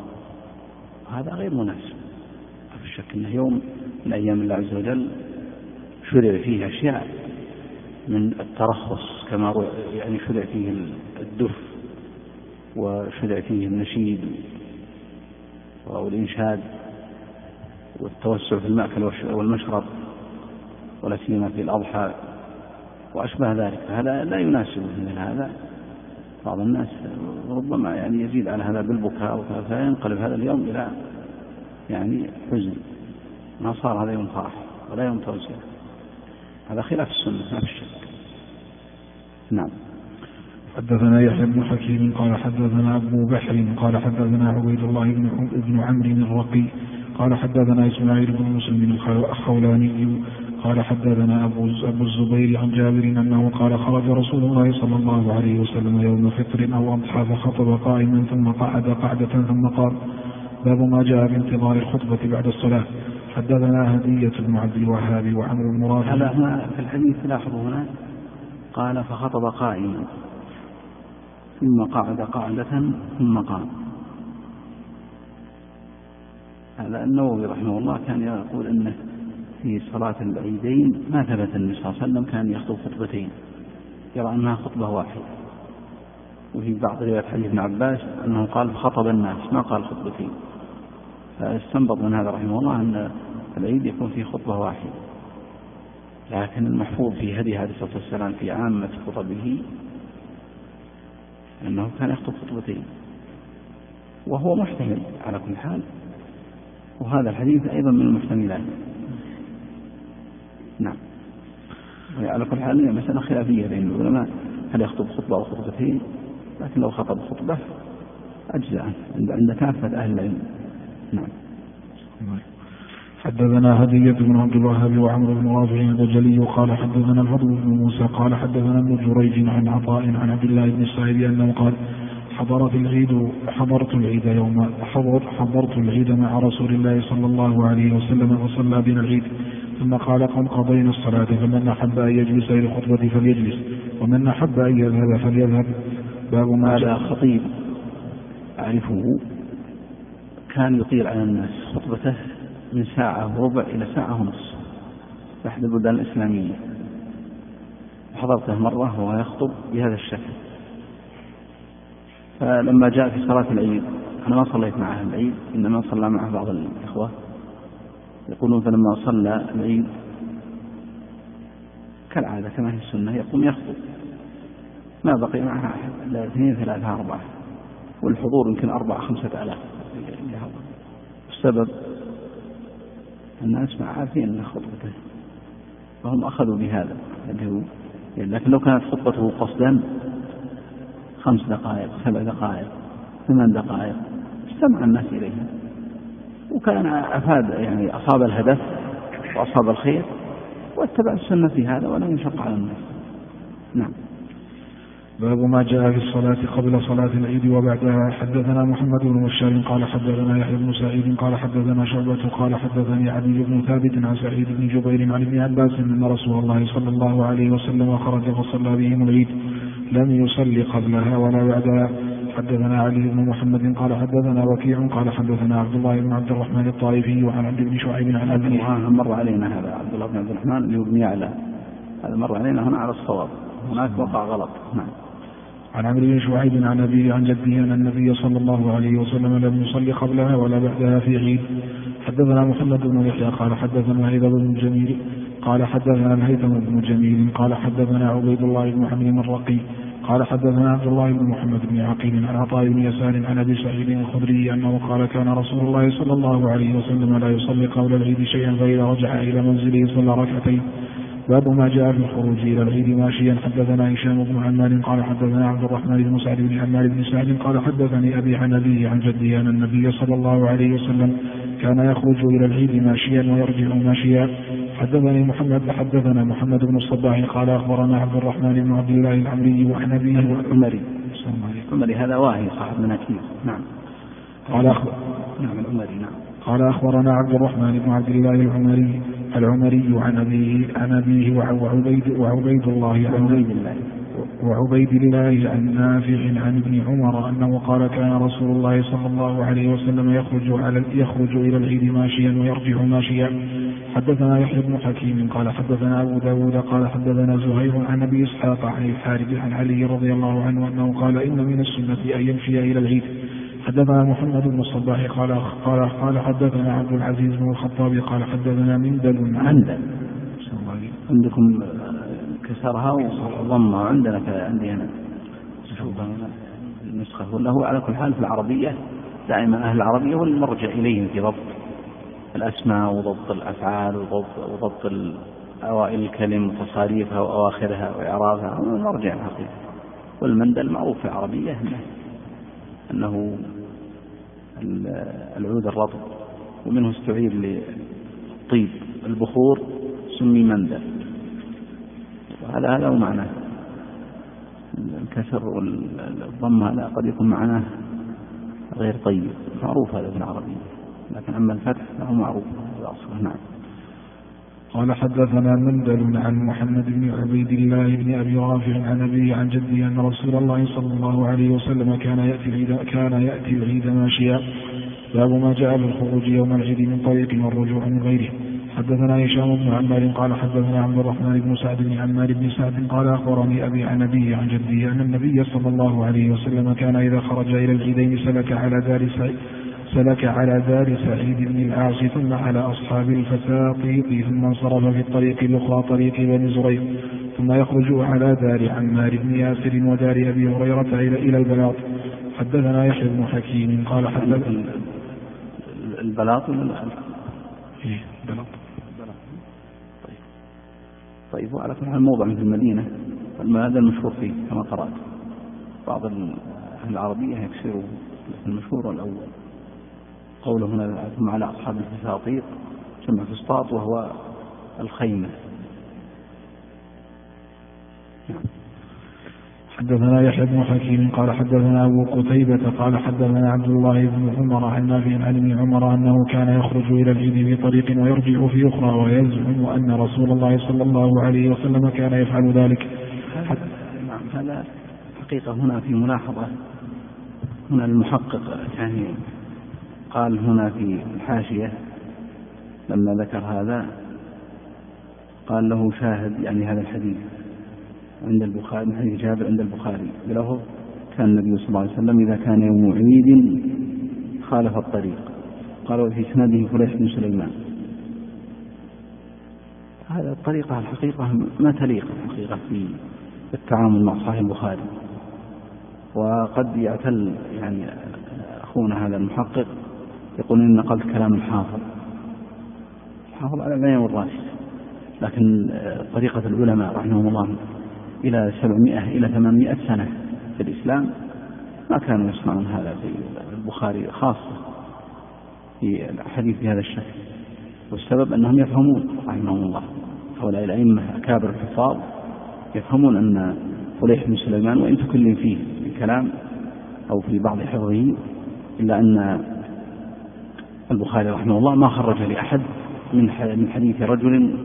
هذا غير مناسب. في الشك أنه يوم من أيام الله عز وجل شرع فيه أشياء من الترخص، كما يعني شرع فيه الدف، وشرع فيه النشيد والإنشاد والتوسع في المأكل والمشرب، ولا سيما في الأضحى وأشبه ذلك. هذا لا يناسب مثل هذا. بعض الناس ربما يعني يزيد على هذا بالبكاء، فينقلب هذا اليوم إلى يعني حزن، ما صار هذا يوم فرح ولا يوم توسع. هذا خلاف السنة ما في شك. نعم. حدثنا يحيى بن حكيم قال حدثنا أبو بحر قال حدثنا عبيد الله بن عمرو الرقي قال حدثنا إسماعيل بن مسلم الخولاني قال حدثنا أبو الزبير عن جابر أنه قال خرج رسول الله صلى الله عليه وسلم يوم فطر أو أضحى فخطب قائما ثم قعد قعدة ثم قال: باب ما جاء في انتظار الخطبة بعد الصلاة. حدثنا هدية بن عبد الوهاب وعمرو بن رافع. هذا في الحديث لاحظوا هنا قال فخطب قائما ثم قعد قعدة ثم قام. هذا النووي رحمه الله كان يقول أنه في صلاة العيدين ما ثبت النبي صلى الله عليه وسلم كان يخطب خطبتين، يرى أنها خطبة واحدة. وفي بعض روايات حديث ابن عباس أنه قال خطب الناس ما قال خطبتين، فاستنبط من هذا رحمه الله أن العيد يكون فيه خطبة واحدة. لكن المحفوظ في هدي عليه الصلاة والسلام في عامة خطبه أنه كان يخطب خطبتين، وهو محتمل على كل حال، وهذا الحديث أيضا من المحتملات. نعم. على كل حال مسألة خلافية بين العلماء هل يخطب خطبة أو خطبتين، لكن لو خطب خطبة أجزاء عند كافة أهل العلم. نعم. حدثنا هدية بن عبد الوهاب وعمرو بن رافع البجلي قال حدثنا الفضل بن موسى قال حدثنا ابن جريج عن عطاء عن عبد الله بن الصائب أنه قال: حضرت العيد مع رسول الله صلى الله عليه وسلم وصلى بنا العيد، ثم قال: قد قضينا الصلاة، فمن أحب أن يجلس إلى الخطبة فليجلس، ومن أحب أن يذهب فليذهب. باب ما هذا خطيب أعرفه كان يطيل على الناس خطبته من ساعة وربع إلى ساعة ونصف في أحد البلدان الإسلامية. حضرته مرة وهو يخطب بهذا الشكل. فلما جاء في صلاة العيد، أنا ما صليت معه العيد، إنما صلى معه بعض الإخوة، يقولون فلما صلى العيد كالعادة كما هي السنة يقوم يخطب، ما بقي معها أحد إلا 2 3 4، والحضور يمكن 4 5 آلاف. السبب الناس ما عارفين أن خطبته، فهم أخذوا بهذا. لكن لو كانت خطبته قصدا 5 دقائق 7 دقائق 8 دقائق استمع الناس إليها، وكان أفاد يعني أصاب الهدف وأصاب الخير واتبع السنة في هذا ولا يشق على الناس. نعم. باب ما جاء في الصلاة قبل صلاة العيد وبعدها. حدثنا محمد بن بشار قال حدثنا يحيى بن سعيد قال حدثنا شعبة قال حدثني علي بن ثابت عن سعيد بن جبير عن ابن عباس أن رسول الله صلى الله عليه وسلم خرج فصلى بهم العيد لم يصلي قبلها ولا بعدها. حدثنا علي بن محمد قال حدثنا وكيع قال حدثنا عبد الله بن عبد الرحمن الطائفي وعن عبد بن شعيب عن أبيه. مر علينا هذا عبد الله بن عبد الرحمن اللي يبني على هذا، مر علينا هنا على الصواب، هناك وقع غلط. نعم. عن عمرو بن شعيب عن أبيه عن جده أن النبي صلى الله عليه وسلم لم يصلي قبلها ولا بعدها في عيد. حدثنا محمد بن يحيى قال حدثنا هيثم بن جميل قال حدثنا الهيثم بن جميل قال حدثنا عبيد الله بن حميد الرقي قال حدثنا عبد الله بن محمد بن عقيل عن عطاء بن يسار عن أبي سعيد الخدري أنه قال كان رسول الله صلى الله عليه وسلم لا يصلي قبل العيد شيئا فإذا رجع إلى منزله صلى ركعتين. باب ما جاء في الخروج إلى العيد ماشيا. حدثنا هشام بن عمار قال حدثنا عبد الرحمن بن سعد بن عمار بن سعد قال حدثني أبي عن أبيه عن جده أن النبي صلى الله عليه وسلم كان يخرج إلى العيد ماشيا ويرجع ماشيا. حدثنا محمد بن الصباح قال أخبرنا عبد الرحمن بن عبد الله العمري وعن أبيه العمري هذا واهي صاحب مناكير. نعم. قال أخبرنا عبد الرحمن بن عبد الله العمري عن أبيه وعبيد الله عن نافع عن ابن عمر أنه قال كان رسول الله صلى الله عليه وسلم يخرج إلى العيد ماشيا ويرجع ماشيا. حدثنا يحيى بن حكيم قال حدثنا أبو داود قال حدثنا زهير عن أبي إسحاق عن الحارث عن علي رضي الله عنه أنه قال إن من السنة أن يمشي إلى العيد. حدثنا محمد بن الصباح قال حدثنا عبد العزيز بن الخطاب قال حدثنا مندل عندكم كسرها وضمها عندنا عندي هنا النسخة، ولا هو على كل حال في العربية دائما أهل العربية هو المرجع إليهم في ضبط الأسماء وضبط الأفعال وضبط أوائل الكلم وتصاريفها وأواخرها وإعرابها، المرجع الحقيقي. والمندل معروف في العربية أنه العود الرطب، ومنه استعير للطيب البخور سمي مندل، وهذا هو معناه. الكسر والضم هذا قد يكون معناه غير طيب، معروف هذا في العربية، لكن أما الفتح فهو معروف بالأصل. نعم. قال حدثنا مندل عن محمد بن عبيد الله بن أبي رافع عن أبيه عن جده أن رسول الله صلى الله عليه وسلم كان يأتي العيد ماشيا. باب ما جاء بالخروج يوم العيد من طريق والرجوع من غيره. حدثنا هشام بن عمار قال حدثنا عبد الرحمن بن سعد بن عمار بن سعد قال أخبرني أبي عن أبيه عن جده أن النبي صلى الله عليه وسلم كان إذا خرج إلى العيدين سلك على دار سعيد بن العاص ثم على أصحاب الفساطيط ثم انصرف في الطريق الأخرى طريق بني زريق ثم يخرج على دار عمار بن ياسر ودار أبي هريرة إلى البلاط. حدثنا يحيى بن حكيم قال حدثنا البلاط ولا بلاط. طيب وعلى كل حال موضع في المدينة هذا المشهور فيه كما قرأت. بعض العربية يكسروا المشهور الأول قوله هنا ثم على أصحاب الفساطيط، جمع فسطاط وهو الخيمة. حدثنا يحيى بن حكيم قال حدثنا أبو قتيبة قال حدثنا عبد الله بن عمر عن نافع عن ابن عمر أنه كان يخرج إلى العيد في طريق ويرجع في أخرى ويزعم أن رسول الله صلى الله عليه وسلم كان يفعل ذلك. هذا حقيقة هنا في ملاحظة. هنا المحقق يعني قال هنا في الحاشية لما ذكر هذا قال له شاهد يعني هذا الحديث عند البخاري من حديث جابر عند البخاري بلفظ كان النبي صلى الله عليه وسلم إذا كان يوم عيد خالف الطريق. قال وفي إسناده فليح بن سليمان. هذا الطريقة الحقيقة ما تليق الحقيقة في التعامل مع صحيح البخاري، وقد يعتل يعني أخونا هذا المحقق يقول إن نقلت كلام الحافظ على العين والرأس، لكن طريقة العلماء رحمهم الله إلى 700 إلى 800 سنة في الإسلام ما كانوا يسمعون هذا في البخاري خاصة في الحديث بهذا الشكل. والسبب أنهم يفهمون رحمهم الله هؤلاء الأئمة أكابر الحفاظ يفهمون أن فليح بن سليمان، وإن تكلم فيه الكلام أو في بعض حفظه، إلا أن البخاري رحمه الله ما خرج لأحد من حديث رجل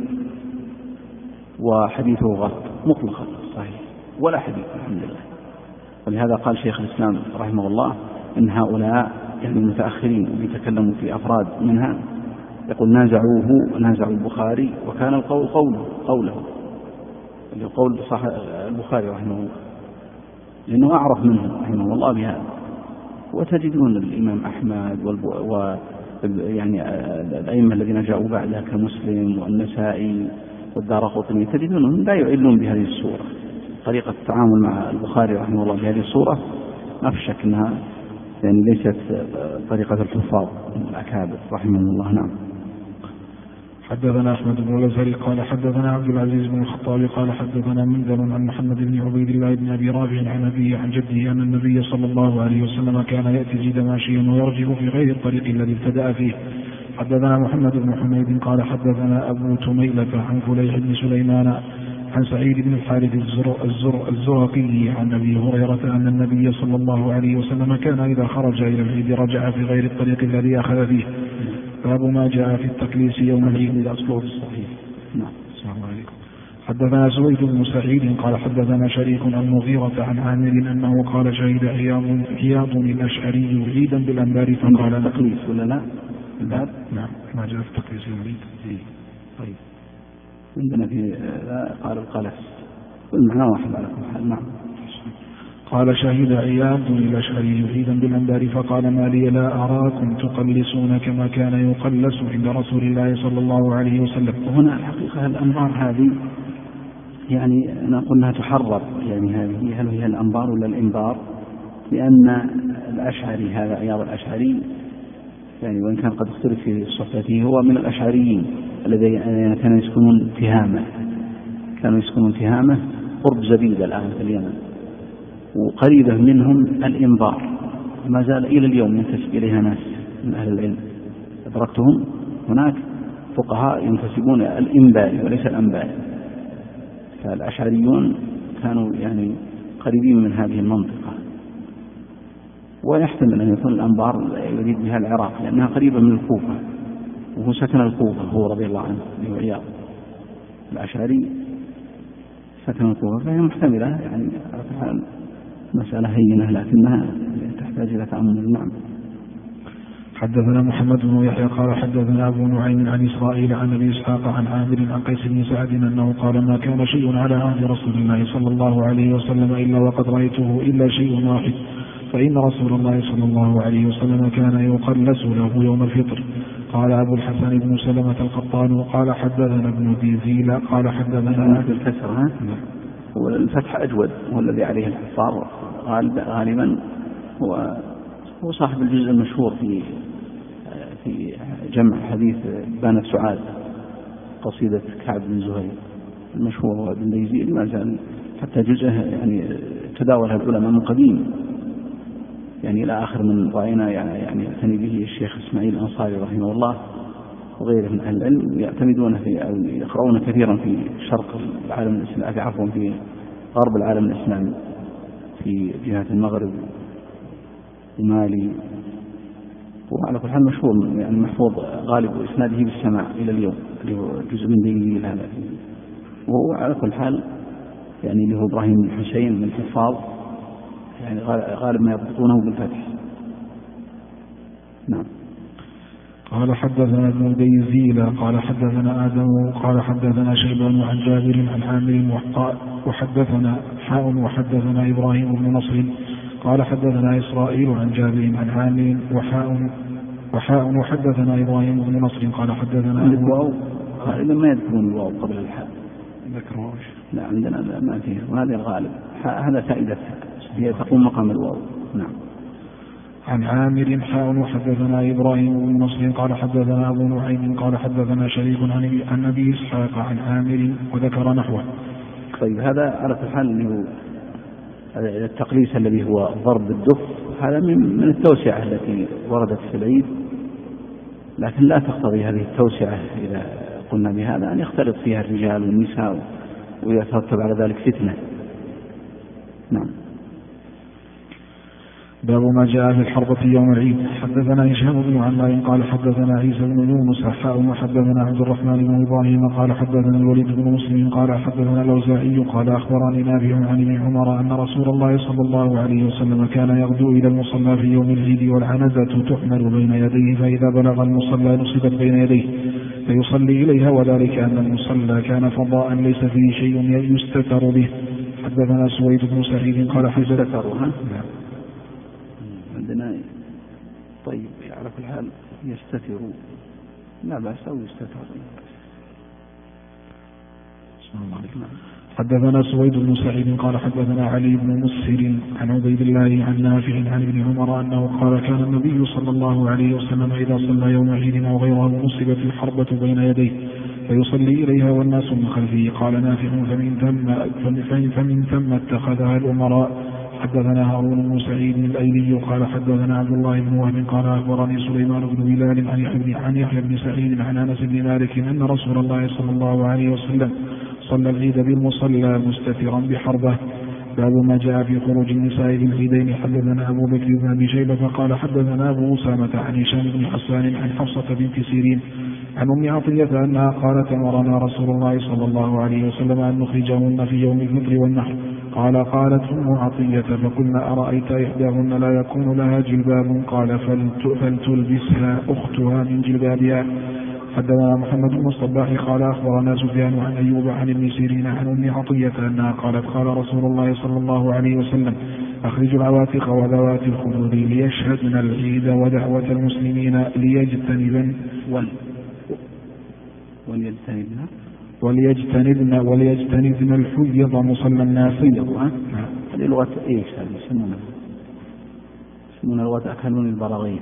وحديثه غلط مطلقا صحيح ولا حديث الحمد لله. ولهذا قال شيخ الإسلام رحمه الله إن هؤلاء يعني المتأخرين يتكلموا في أفراد منها، يقول نازعوا البخاري وكان القول قوله اللي هو قول صاحب البخاري رحمه الله، لأنه أعرف منه رحمه الله بهذا. وتجدون الإمام أحمد يعني الأئمة الذين جاءوا بعدها كمسلم والنسائي والدارقطني تجدونهم لا يعلون بهذه الصورة. طريقة التعامل مع البخاري رحمه الله بهذه الصورة ما في شك أنها يعني ليست طريقة الحفاظ الأكابر رحمه الله. نعم. حدثنا أحمد بن الأزهري قال حدثنا عبد العزيز بن الخطاب قال حدثنا منذر عن محمد بن عبيد الله بن أبي رافع عن أبيه عن جده أن النبي صلى الله عليه وسلم كان يأتي جيد ماشيا ويرجع في غير الطريق الذي ابتدأ فيه. حدثنا محمد بن حميد قال حدثنا أبو تميلة عن فليح بن سليمان عن سعيد بن الحارث الزرقي عن أبي هريرة أن النبي صلى الله عليه وسلم كان إذا خرج إلى العيد رجع في غير الطريق الذي أخذ فيه. باب ما جاء في التكليس يوم العيد الأصل الصحيح. نعم. السلام عليكم. حدثنا سويد بن سعيد قال حدثنا شريك المغيرة عن عامر أنه قال شهد عياض الأشعري عيدا بالأنبار فقال التكليس ولا لا؟ الباب نعم ما جاء في التكليس يوم العيد. طيب عندنا في قال القلس والمعنى واحد على كل حال. نعم. قال شهد عياض الأشعري عيدا بالأنبار فقال ما لي لا أراكم تقلسون كما كان يقلس عند رسول الله صلى الله عليه وسلم. وهنا الحقيقة الأنبار هذه يعني نقول أنها تحرر، يعني هذه هل هي الأنبار ولا الإنبار؟ لأن الأشعري هذا عياض الأشعري يعني وإن كان قد اختلف في صحبته هو من الأشعريين الذين كانوا يسكنون تهامة قرب زبيدة الآن في اليمن، وقريبة منهم الإنبار ما زال إلى اليوم ينتسب إليها ناس من أهل العلم أدركتهم هناك فقهاء ينتسبون الإنباري وليس الأنباري. فالأشعريون كانوا يعني قريبين من هذه المنطقة، ويحتمل أن يكون الأنبار يريد بها العراق لأنها قريبة من الكوفة، وهو سكن الكوفة هو رضي الله عنه اللي هو عياض الأشعري سكن الكوفة، فهي محتملة يعني مسألة هينة لكنها تحتاج إلى تأمل. نعم. حدثنا محمد بن يحيى قال حدثنا أبو نعيم عن إسرائيل عن أبي إسحاق عن عامر عن قيس بن سعد أنه قال ما كان شيء على عهد رسول الله صلى الله عليه وسلم إلا وقد رأيته إلا شيء واحد، فإن رسول الله صلى الله عليه وسلم كان يقلس له يوم الفطر. قال أبو الحسن بن سلمة القطان قال حدثنا ابن ديزيل قال حدثنا بالكسر والفتح أجود هو الذي عليه الحفاظ غالبا، هو صاحب الجزء المشهور في جمع حديث بانت سعاد قصيدة كعب بن زهير المشهور بن ديزيل ما زال حتى جزءه يعني تداولها العلماء من قديم يعني إلى آخر من رأينا يعني يعتني به الشيخ إسماعيل الأنصاري رحمه الله وغيره من أهل العلم يعتمدون أو يقرؤون كثيرا في شرق العالم الإسلامي عفوا في غرب العالم الإسلامي في جهات المغرب ومالي، وعلى كل حال مشهور يعني محفوظ غالب إسناده بالسماع إلى اليوم اللي هو جزء من دليل هذا، وهو على كل حال يعني اللي هو إبراهيم بن حسين من الحفاظ يعني غالب ما يضبطونه بالفتح. نعم. قال حدثنا ابن ديزيل قال حدثنا آدم قال حدثنا شيبان عن جابر عن عامر وحدثنا إبراهيم بن نصر قال حدثنا إسرائيل عن جابر عن عامر وحدثنا إبراهيم بن نصر قال حدثنا الواو غالبا ما يذكرون الواو قبل الحاء، ذكروش لا عندنا ما فيه، وهذا الغالب هذا فائدتها هي تقوم مقام الواو. نعم. عن عامر وحدثنا إبراهيم بن نصر قال حدثنا أبو نعيم قال حدثنا شريك عن أبي إسحاق عن عامر وذكر نحوه. طيب هذا على كل حال اللي هو التقليص الذي هو ضرب الدف هذا من التوسعة التي وردت في العيد، لكن لا تقتضي هذه التوسعة إذا قلنا بهذا أن يختلط فيها الرجال والنساء ويترتب على ذلك فتنة، نعم. باب ما جاء في الحربة يوم العيد. حدثنا هشام بن عمار قال حدثنا عيسى بن يونس وحدثنا عبد الرحمن بن إبراهيم قال حدثنا الوليد بن مسلم قال حدثنا الأوزاعي قال أخبرني نافع عن ابن عمر أن رسول الله صلى الله عليه وسلم كان يغدو إلى المصلى في يوم العيد والعنزة تحمل بين يديه، فإذا بلغ المصلى نصبت بين يديه فيصلي إليها، وذلك أن المصلى كان فضاء ليس فيه شيء يستتر به. حدثنا سويد بن سعيد قال يستترها عندنا طيب على كل حال يستتر لا بأس أو يستتر. حدثنا سويد بن سعيد قال حدثنا علي بن مسهر عن عبيد الله عن نافع عن ابن عمر أنه قال كان النبي صلى الله عليه وسلم إذا صلى يوم عيد أو غيره نصبت الحربة بين يديه فيصلي إليها والناس من خلفه. قال نافع فمن ثم اتخذها الأمراء. حدثنا هارون بن سعيد الأيلي قال حدثنا عبد الله بن وهب قال أخبرني سليمان بن بلال عن يحيى بن سعيد عن أنس بن مالك أن رسول الله صلى الله عليه وسلم صلى العيد بالمصلى مستترا بحربة. باب ما جاء في خروج النساء في العيدين. حدثنا أبو بكر بن أبي شيبة قال حدثنا أبو أسامة عن هشام بن حسان عن حفصة بنت سيرين عن أم عطية أنها قالت أمرنا رسول الله صلى الله عليه وسلم أن نخرجهن في يوم الفطر والنحر. قالت أم عطية فقلنا أرأيت إحداهن لا يكون لها جلباب؟ قال فلتلبسها أختها من جلبابها. حدثنا محمد بن الصباح قال أخبرنا سفيان عن أيوب عن ابن سيرين عن أم عطية أنها قالت قال رسول الله صلى الله عليه وسلم أخرجوا العواتق وذوات الخدود ليشهدن العيد ودعوة المسلمين وليجتنبن الحيض مصلى الناس. هذه لغة إيش هذه يسمونها لغة أكلون البراغيث،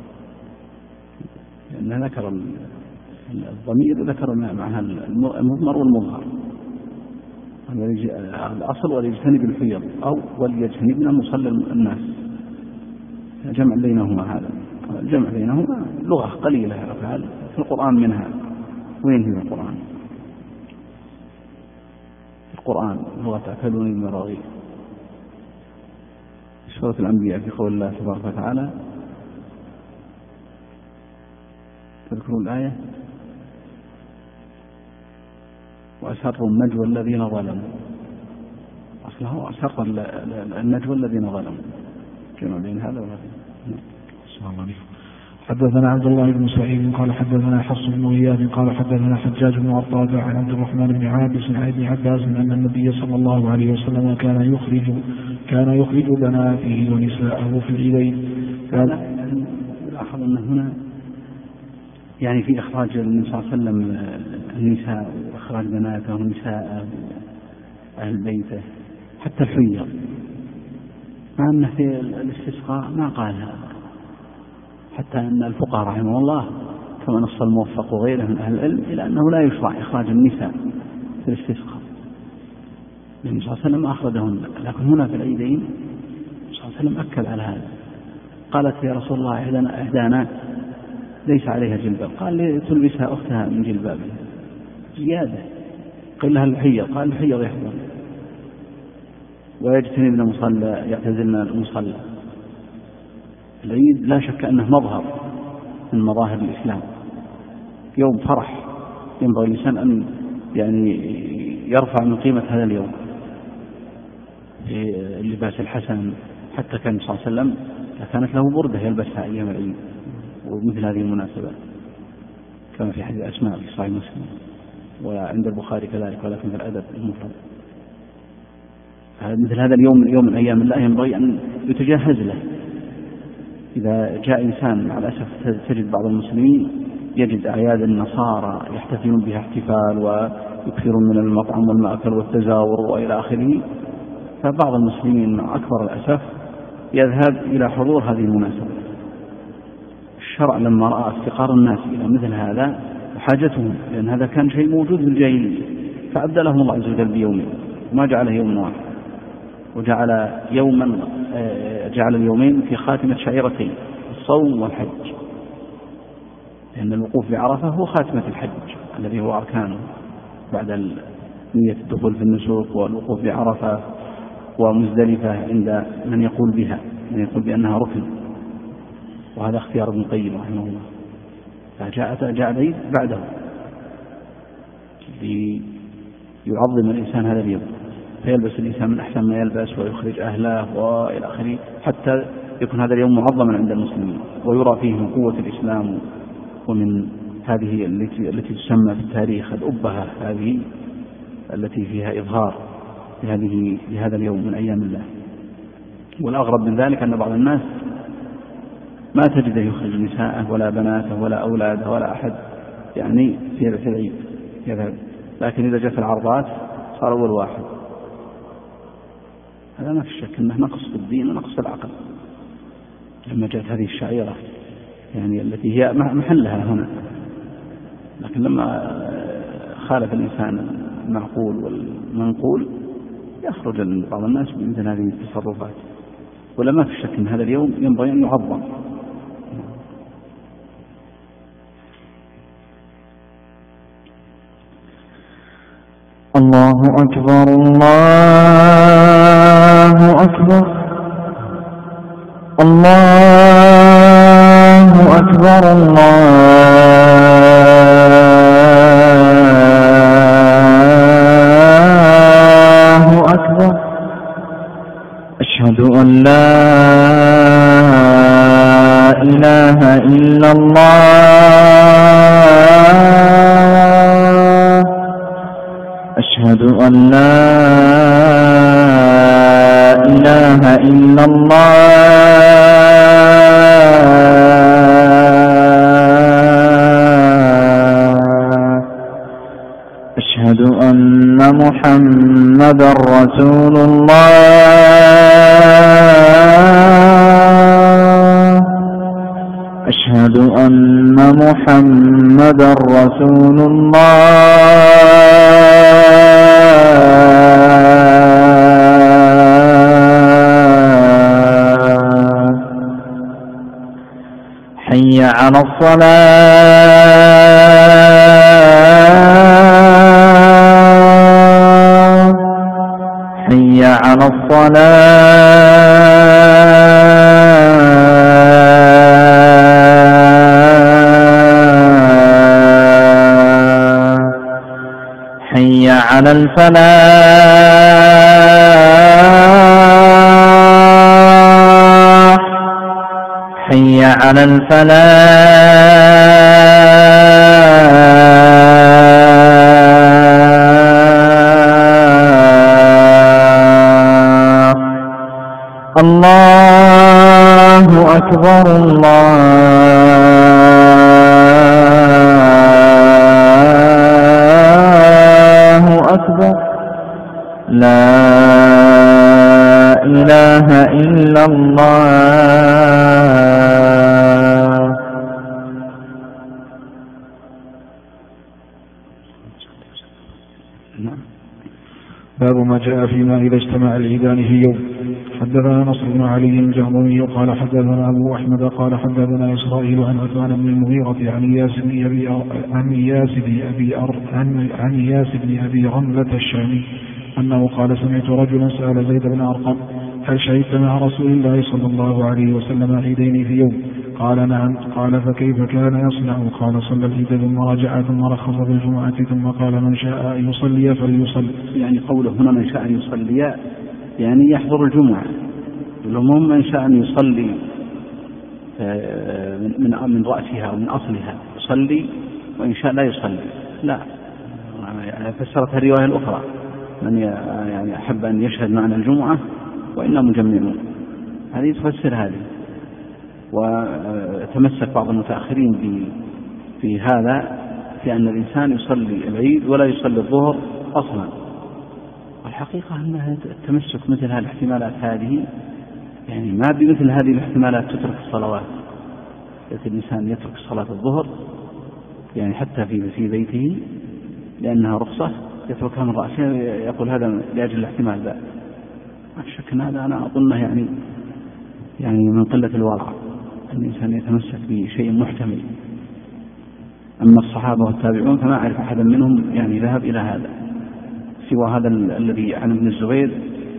لأن ذكر الضمير ذكر معها المضمر والمظهر. الأصل وليجتنب الحيض أو وليجتنبن مصلى الناس، جمع بينهما. هذا الجمع بينهما لغة قليلة في القرآن منها. وين هي القرآن؟ القرآن لغة أكلون البراغيث. سورة الأنبياء في قول الله تبارك وتعالى تذكرون الآية وأسروا النجوى الذين ظلموا. أصله أسر النجوى الذين ظلموا، جمع بين هذا وهذا. حدثنا عبد الله بن سعيد قال حدثنا حفص بن غياث قال حدثنا حجاج بن عطاء عن عبد الرحمن بن عابس عن ابن عباس أن النبي صلى الله عليه وسلم كان يخرج بناته ونساءه في العيدين. لاحظ أن هنا يعني في إخراج النبي صلى الله عليه وسلم النساء وإخراج بناته ونساء أهل بيته حتى الحيض، مع أنه في الاستسقاء ما قال هذا، حتى أن الفقهاء رحمه الله كما نص الموفق وغيره من أهل العلم إلى أنه لا يشرع إخراج النساء في الاستسقاء، النبي صلى الله عليه وسلم أخرجهن. لكن هنا في العيدين صلى الله عليه وسلم أكد على هذا. قالت يا رسول الله إحدانا ليس عليها جلباب، قال لي تلبسها أختها من جلبابها زيادة. قال لها الحيض، قال الحيض يحضر. ويجتنبن المصلى يعتزلن المصلى. العيد لا شك أنه مظهر من مظاهر الإسلام، يوم فرح ينبغي الإنسان أن يعني يرفع من قيمة هذا اليوم اللباس الحسن. حتى كان صلى الله عليه وسلم كانت له بردة يلبسها أيام العيد ومثل هذه المناسبات، كما في حديث أسماء في صحيح مسلم وعند البخاري كذلك، ولكن في الأدب المفرد. مثل هذا اليوم يوم من أيام الله ينبغي أن يتجهز له. إذا جاء إنسان مع الأسف تجد بعض المسلمين يجد أعياد النصارى يحتفلون بها احتفال ويكثرون من المطعم والمأكل والتزاور وإلى آخره، فبعض المسلمين مع أكبر الأسف يذهب إلى حضور هذه المناسبة. الشرع لما رأى افتقار الناس إلى مثل هذا وحاجتهم، لأن هذا كان شيء موجود في الجاهلية، فأبدلهم الله عز وجل بيومين وما جعله يوم واحد، وجعل جعل اليومين في خاتمة شعيرتين الصوم والحج، لأن الوقوف بعرفة هو خاتمة الحج الذي هو أركانه بعد نية الدخول في النسك والوقوف بعرفة ومزدلفة عند من يقول بها، من يقول بأنها ركن، وهذا اختيار ابن القيم رحمه الله. فجاء العيد بعده ليعظم الإنسان هذا اليوم، فيلبس الإنسان من أحسن ما يلبس ويخرج أهله وإلى آخره، حتى يكون هذا اليوم معظما عند المسلمين، ويرى فيه من قوة الإسلام ومن هذه التي تسمى في التاريخ الأبهة، هذه التي فيها إظهار لهذا اليوم من أيام الله. والأغرب من ذلك أن بعض الناس ما تجده يخرج نساءه ولا بناته ولا أولاده ولا أحد يعني في العيد يذهب، لكن إذا جاءت العرضات صار أول واحد. هذا ما في شك أنه نقص في الدين ونقص في العقل لما جاءت هذه الشعيرة يعني التي هي محلها هنا، لكن لما خالف الإنسان المعقول والمنقول يخرج بعض الناس بمثل هذه التصرفات. ولا ما في شك أن هذا اليوم ينبغي أن يعظم. الله أكبر الله أكبر الله أكبر الله أكبر. أشهد أن لا إله إلا الله، أشهد أن لا إله إلا الله، أشهد أن محمدا رسول الله، أشهد أن محمدا رسول الله. حي على الصلاة، حي على الصلاة، حي على الفلاح، حي على الفلاح. الله أكبر الله أكبر. لا إله إلا الله. باب ما جاء فيما إذا اجتمع العيدان في يوم. حدثنا نصر بن علي الجهضمي قال حدثنا أبو أحمد قال حدثنا إسرائيل عن عثمان بن المغيرة عن إياس بن أبي رملة الشامي أنه قال سمعت رجلا سأل زيد بن أرقم هل شهدت مع رسول الله صلى الله عليه وسلم عيدين في يوم؟ قال نعم. قال فكيف كان يصنع؟ قال صلى العيد ثم رجع ثم رخص بالجمعة ثم قال من شاء أن يصلي فليصل. يعني قوله هنا من شاء أن يصلي يعني يحضر الجمعة، العموم من شاء أن يصلي من رأسها ومن أصلها يصلي، وإن شاء لا يصلي. لا، يعني فسرتها الرواية الأخرى من يعني أحب أن يشهد معنا الجمعة وإنا مجمعون، هذه تفسر هذه. وتمسك بعض المتأخرين في هذا، في أن الإنسان يصلي العيد ولا يصلي الظهر أصلا. والحقيقة أنها التمسك مثل هذه الاحتمالات هذه يعني ما بمثل هذه الاحتمالات تترك الصلوات. الإنسان يترك صلاة الظهر يعني حتى في بيته لأنها رخصة يتركها من رأسه، يقول هذا لأجل الاحتمال ذا. ما شك أن هذا أنا أظنه يعني من قلة الورع أن الإنسان يتمسك بشيء محتمل. أما الصحابة والتابعون فما أعرف أحدا منهم يعني ذهب إلى هذا، سوى هذا الذي عن ابن الزبير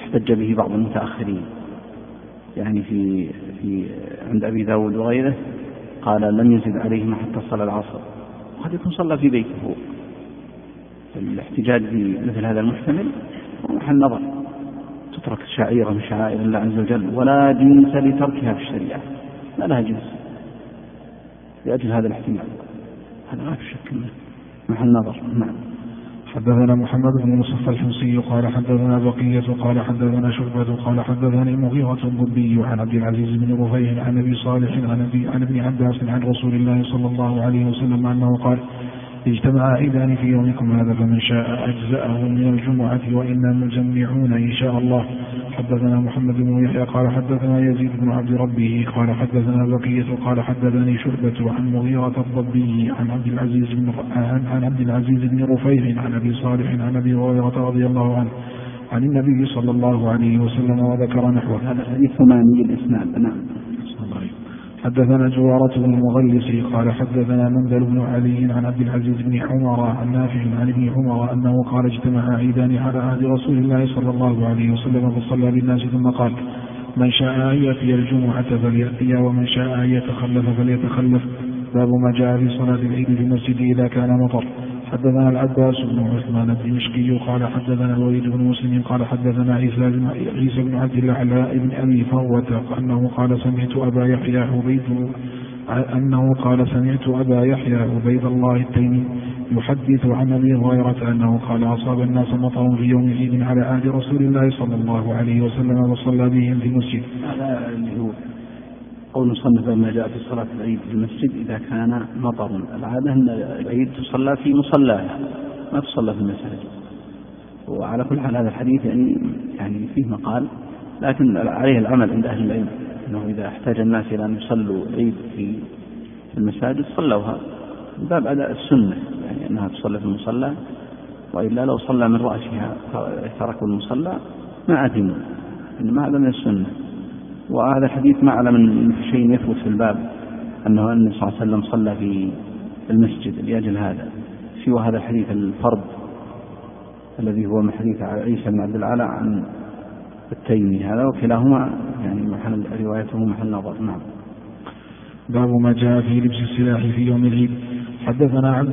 احتج به بعض المتأخرين، يعني في عند أبي داود وغيره قال لم يزد عليهما حتى صلى العصر، وقد يكون صلى في بيته. الاحتجاج بمثل هذا المحتمل ومحل نظر، تترك شعيرة من شعائر الله عز وجل ولا جنس لتركها في الشريعة، لا لها جنس لأجل هذا الاحتمال، هذا ما في شك منه محل نظر. نعم. حدثنا محمد بن مصطفى الحمصي قال حدثنا بقية قال حدثنا شعبة قال حدثني المغيرة الضبي عن عبد العزيز بن رفيع عن أبي صالح عن ابن عباس عن رسول الله صلى الله عليه وسلم أنه قال اجتمع عيدان في يومكم هذا فمن شاء أجزأه من الجمعة وإنا مجمعون إن شاء الله. حدثنا محمد بن يحيى قال حدثنا يزيد بن عبد ربه قال حدثنا بقية قال حدثني شعبة عن مغيرة الضبي عن عبد العزيز بن رفيع عن أبي صالح عن أبي هريرة رضي الله عنه عن النبي صلى الله عليه وسلم وذكر نحوه. هذا حديث ثماني الإسناد. نعم. حدثنا جوارة بن المغلس قال حدثنا منذر بن علي عن عبد العزيز بن عمر عن نافع عن ابن عمر أنه قال اجتمع عيدان على عهد رسول الله صلى الله عليه وسلم فصلى بالناس ثم قال من شاء أن يأتي الجمعة فليأتيها ومن شاء أن يتخلف فليتخلف. باب ما جاء في صلاة العيد في المسجد إذا كان مطر. حدثنا العباس بن عثمان الدمشقي قال حدثنا الوليد بن مسلم قال حدثنا عيسى بن عبد الله بن أبي فروة أنه قال سمعت أبا يحيى عبيد الله التيمي يحدث عن أبي هريرة أنه قال أصاب الناس مطر في يوم عيد على عهد رسول الله صلى الله عليه وسلم وصلى بهم في المسجد. هذا اللي هو قول مصنف ما جاء في صلاة العيد في المسجد إذا كان مطر. العادة أن العيد تصلى في مصلاها ما تصلى في المساجد، وعلى كل حال هذا الحديث يعني فيه مقال، لكن عليه العمل عند أهل العلم أنه إذا احتاج الناس إلى أن يصلوا العيد في المساجد صلوها من باب أداء السنة، يعني أنها تصلى في المصلى، وإلا لو صلى من رأسها تركوا المصلى ما أثموا، إنما هذا من السنة. وهذا الحديث ما على من شيء يثبت في الباب أنه النبي صلى الله عليه وسلم صلى في المسجد لأجل هذا، سوى هذا الحديث الفرد الذي هو من حديث عيسى بن عبد العالى عن التيمي، هذا وكلاهما يعني محل روايته محل نظر. نعم. باب ما جاء في لبس السلاح في يوم العيد. حدثنا عبد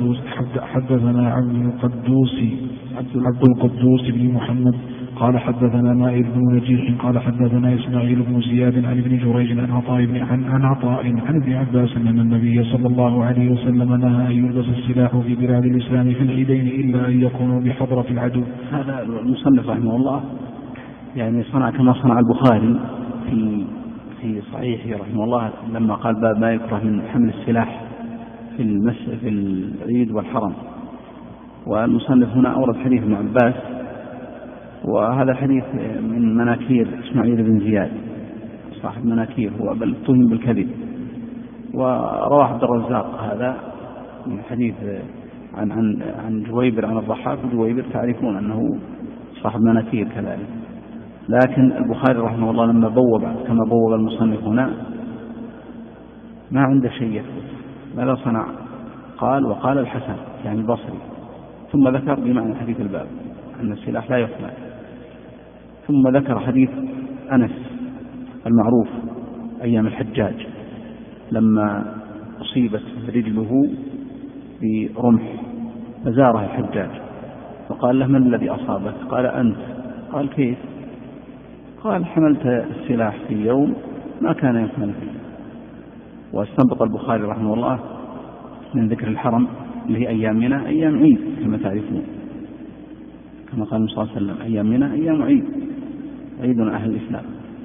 القدوس بن محمد قال حدثنا مائر بن نجيح قال حدثنا إسماعيل بن زياد عن ابن جريج عن عطاء عن ابن عباس أن النبي صلى الله عليه وسلم نهى أن يلبس السلاح في بلاد الإسلام في العيدين إلا أن يكونوا بحضرة العدو. هذا المصنف رحمه الله يعني صنع كما صنع البخاري في صحيحه رحمه الله لما قال باب ما يكره من حمل السلاح في العيد والحرم. والمصنف هنا أورد حديث ابن عباس، وهذا الحديث من مناكير إسماعيل بن زياد صاحب مناكير، هو بل اتهم بالكذب. ورواه عبد الرزاق هذا من حديث عن جويبر عن الضحاك، وجويبر تعرفون أنه صاحب مناكير كذلك. لكن البخاري رحمه الله لما بوب كما بوب المصنف هنا ما عنده شيء يثبت، ماذا صنع؟ قال وقال الحسن يعني البصري، ثم ذكر بمعنى حديث الباب أن السلاح لا يحمل، ثم ذكر حديث أنس المعروف أيام الحجاج لما أصيبت رجله برمح فزاره الحجاج فقال له من الذي أصابك؟ قال أنت. قال كيف؟ قال حملت السلاح في يوم ما كان يحمل فيه. واستنبط البخاري رحمه الله من ذكر الحرم اللي هي أيامنا أيام عيد كما تعرفون، كما قال صلى الله عليه وسلم أيامنا أيام عيد، عيدنا أهل الإسلام.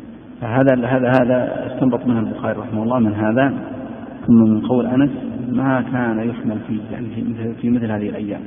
فهذا استنبط منه البخاري رحمه الله من هذا، ثم من قول أنس ما كان يحمل فيه يعني في مثل هذه الأيام،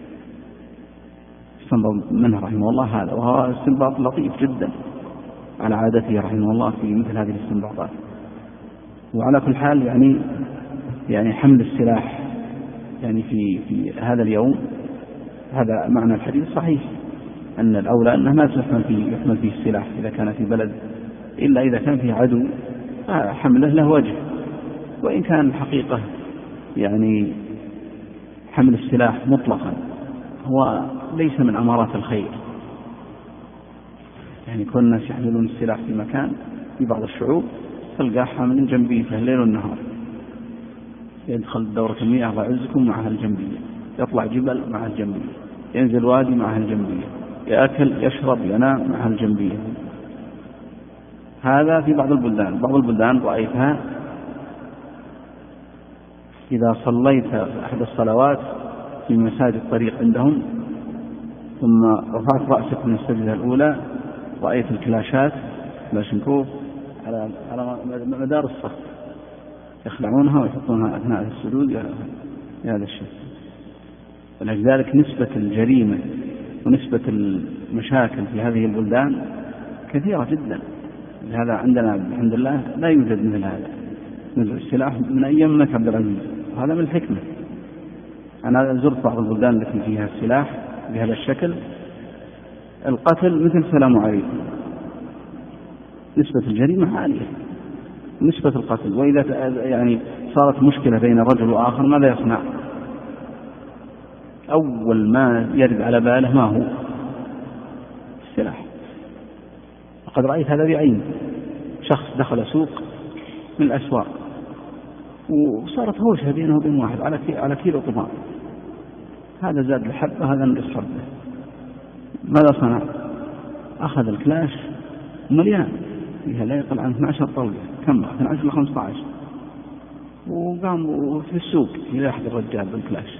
استنبط منه رحمه الله هذا، وهو استنباط لطيف جدا على عادته رحمه الله في مثل هذه الاستنباطات. وعلى كل حال يعني حمل السلاح يعني في هذا اليوم، هذا معنى الحديث صحيح أن الأولى أنه ما يحمل فيه السلاح إذا كان في بلد، إلا إذا كان فيه عدو حمله له وجه. وإن كان الحقيقة يعني حمل السلاح مطلقا هو ليس من أمارات الخير، يعني كل الناس يحملون السلاح في مكان، في بعض الشعوب تلقاه حامل جنبية الليل والنهار، يدخل دورة المياه الله يعزكم معها الجنبية، يطلع جبل معها الجنبية، ينزل وادي معها الجنبية، يأكل يشرب ينام معها الجنبية. هذا في بعض البلدان. بعض البلدان رأيتها إذا صليت أحد الصلوات في مساجد الطريق عندهم ثم رفعت رأسك من السجدة الأولى رأيت الكلاشات باشنكوف على مدار الصف يخلعونها ويحطونها أثناء السجود هذا الشيء. ولذلك نسبة الجريمة ونسبة المشاكل في هذه البلدان كثيرة جدا. هذا عندنا الحمد لله لا يوجد مثل هذا، مثل السلاح من أيام الملك عبد العزيز. هذا من الحكمة. أنا زرت بعض البلدان التي فيها السلاح بهذا الشكل، القتل مثل سلام عليكم، نسبة الجريمة عالية، نسبة القتل. وإذا يعني صارت مشكلة بين رجل وآخر ماذا يصنع؟ أول ما يرد على باله ما هو؟ السلاح. وقد رأيت هذا بعيني، شخص دخل سوق من الأسواق وصارت هوشة بينه وبين واحد على كيلو طماط، هذا زاد الحبة هذا نقص حبة. ماذا صنع؟ أخذ الكلاش مليان فيها لا يقل عن 12 طلقة، كم 12 ل 15، وقام في السوق يلاحظ الرجال بالكلاش.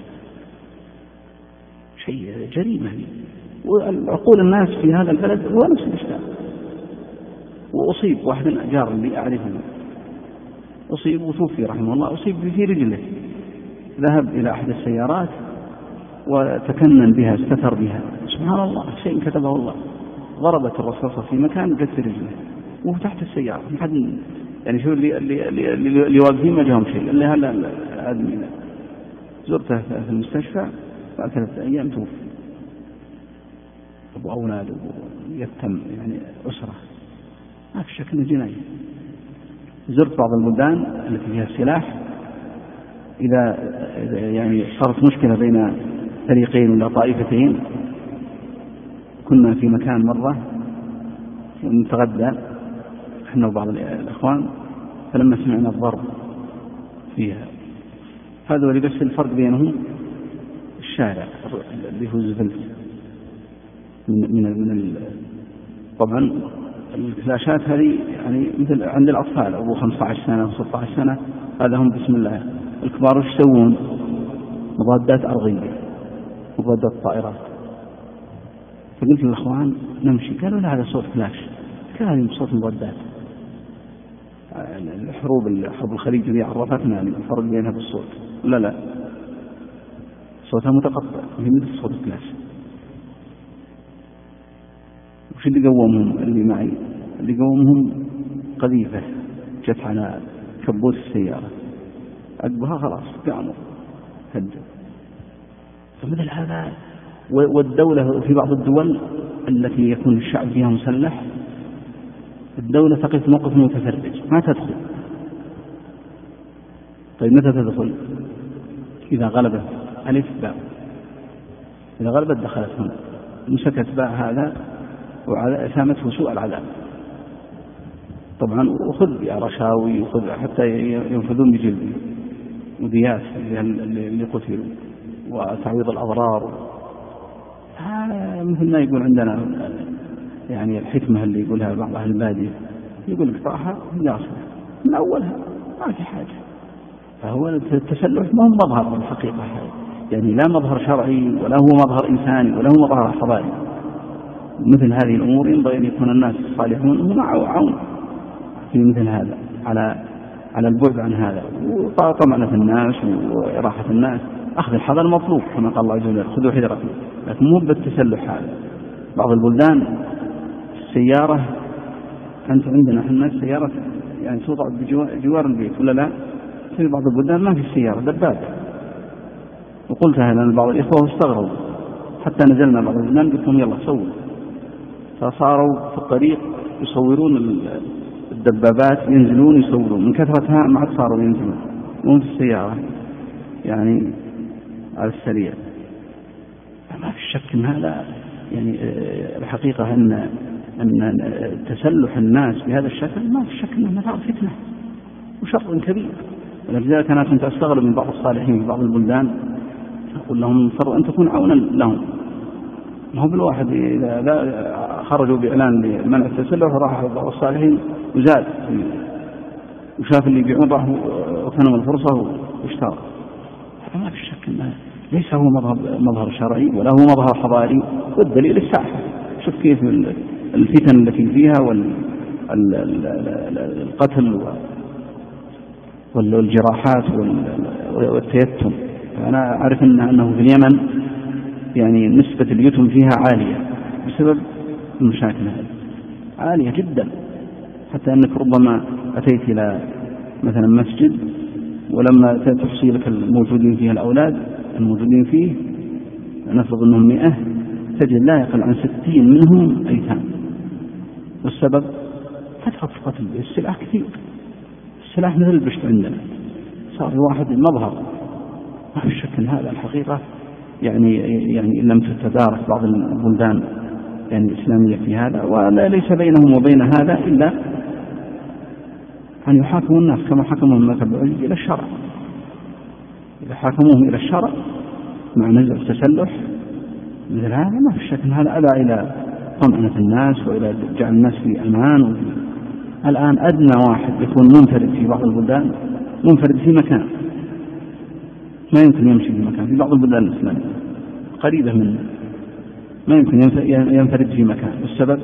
شيء جريمة. وعقول الناس في هذا البلد هو نفس الإشكال. وأصيب واحد من الأجار اللي أعرفه، أصيب وتوفي رحمه الله، أصيب في رجله، ذهب إلى أحد السيارات وتكنن بها استتر بها، سبحان الله شيء كتبه الله، ضربت الرصاصة في مكان قد رجله وهو تحت السيارة. يعني شو اللي واقفين ما جاهم شيء، اللي هلا الآدمي زرته في المستشفى بعد 3 أيام توفي، أبو أولاده يتم يعني أسرة، ما في شك انه جناية. زرت بعض البلدان التي فيها السلاح، إذا يعني صارت مشكلة بين فريقين ولا طائفتين، كنا في مكان مرة نتغدى احنا وبعض الإخوان، فلما سمعنا الضرب فيها هذول بس الفرق بينهم الشارع اللي هو الزفلت من طبعا الفلاشات هذه يعني مثل عند الأطفال أبو 15 سنة و 16 سنة، هذا هم بسم الله. الكبار وش يسوون؟ مضادات أرضية، مضادات طائرات. فقلت للأخوان نمشي، قالوا لا هذا صوت فلاش، قال هذه صوت مضادات. حرب الخليج اللي عرفتنا الفرق بينها بالصوت، لا صوتها متقطع هي مثل صوت فلاش. وش اللي قومهم اللي معي؟ اللي قومهم قذيفة جت على كبوت السيارة، عقبها خلاص قاموا هدوا. فمثل هذا. والدولة في بعض الدول التي يكون الشعب فيها مسلح، الدولة تقف موقف متفرج ما تدخل. طيب متى تدخل؟ إذا غلبت ألف باء، إذا غلبت دخلت هنا، مسكت باء هذا وسامته سوء العذاب طبعا، وخذ يا رشاوي وخذ حتى ينفذون بجلد وديات اللي قتلوا وتعويض الأضرار. مثل ما يقول عندنا يعني الحكمة اللي يقولها بعض أهل البادية، يقول اقطعها جاسها من أولها ما في حاجة. فهو التسلح ما هو مظهر الحقيقة، يعني لا مظهر شرعي ولا هو مظهر إنساني ولا هو مظهر حضاري. مثل هذه الأمور ينبغي أن يكون الناس الصالحون هم عون في مثل هذا على البعد عن هذا، وطمأنة الناس وإراحة الناس. أخذ الحذر المطلوب كما قال الله عز وجل خذوا حذركم، لكن مو بالتسلح هذا. بعض البلدان السيارة، أنت عندنا احنا السيارة يعني توضع بجوار البيت ولا لا؟ في بعض البلدان ما في السيارة دبابة، وقلتها لأن بعض الإخوة استغربوا، حتى نزلنا بعض البلدان قلت لهم يلا صوروا، فصاروا في الطريق يصورون الدبابات، ينزلون يصورون من كثرتها ما عاد صاروا ينزلون وهم في السيارة يعني على السريع. ما في شك ان هذا يعني الحقيقة ان أن تسلح الناس بهذا الشكل ما في شك أنه مثار فتنة وشر كبير. ولذلك أنا كنت أستغرب من بعض الصالحين في بعض البلدان أقول لهم صاروا أن تكون عونا لهم. ما هو بالواحد إذا خرجوا بإعلان لمنع التسلح راح بعض الصالحين وزاد وشاف اللي يبيعون راح وكانوا الفرصة واشترى. ما في شك أنه ليس هو مظهر شرعي ولا هو مظهر حضاري. والدليل الساحة، شوف كيف الفتن التي فيها والقتل والجراحات والتيتم. أنا أعرف أنه في اليمن يعني نسبة اليتم فيها عالية بسبب المشاكل هذه، عالية جدا، حتى أنك ربما أتيت إلى مثلا مسجد ولما تحصي لك الموجودين فيه الأولاد الموجودين فيه نفرض أنهم 100 تجد لا يقل عن 60 منهم أيتام. والسبب كثرة القتل، السلاح كثير، السلاح مثل البشت عندنا، صار واحد مظهر. ما في شك هذا الحقيقة يعني إن لم تتدارك بعض البلدان يعني الإسلامية في هذا، وليس بينهم وبين هذا إلا أن يحاكموا الناس كما حكمهم المذهب العلوي إلى الشرع. إذا حاكموهم إلى الشرع مع نزع التسلح مثل هذا ما في شك هذا أدى إلى طمأنة الناس وإلى جعل الناس في أمان. الآن أدنى واحد يكون منفرد في بعض البلدان، منفرد في مكان ما يمكن يمشي في مكان، في بعض البلدان الإسلامية قريبة منه ما يمكن ينفرد في مكان. والسبب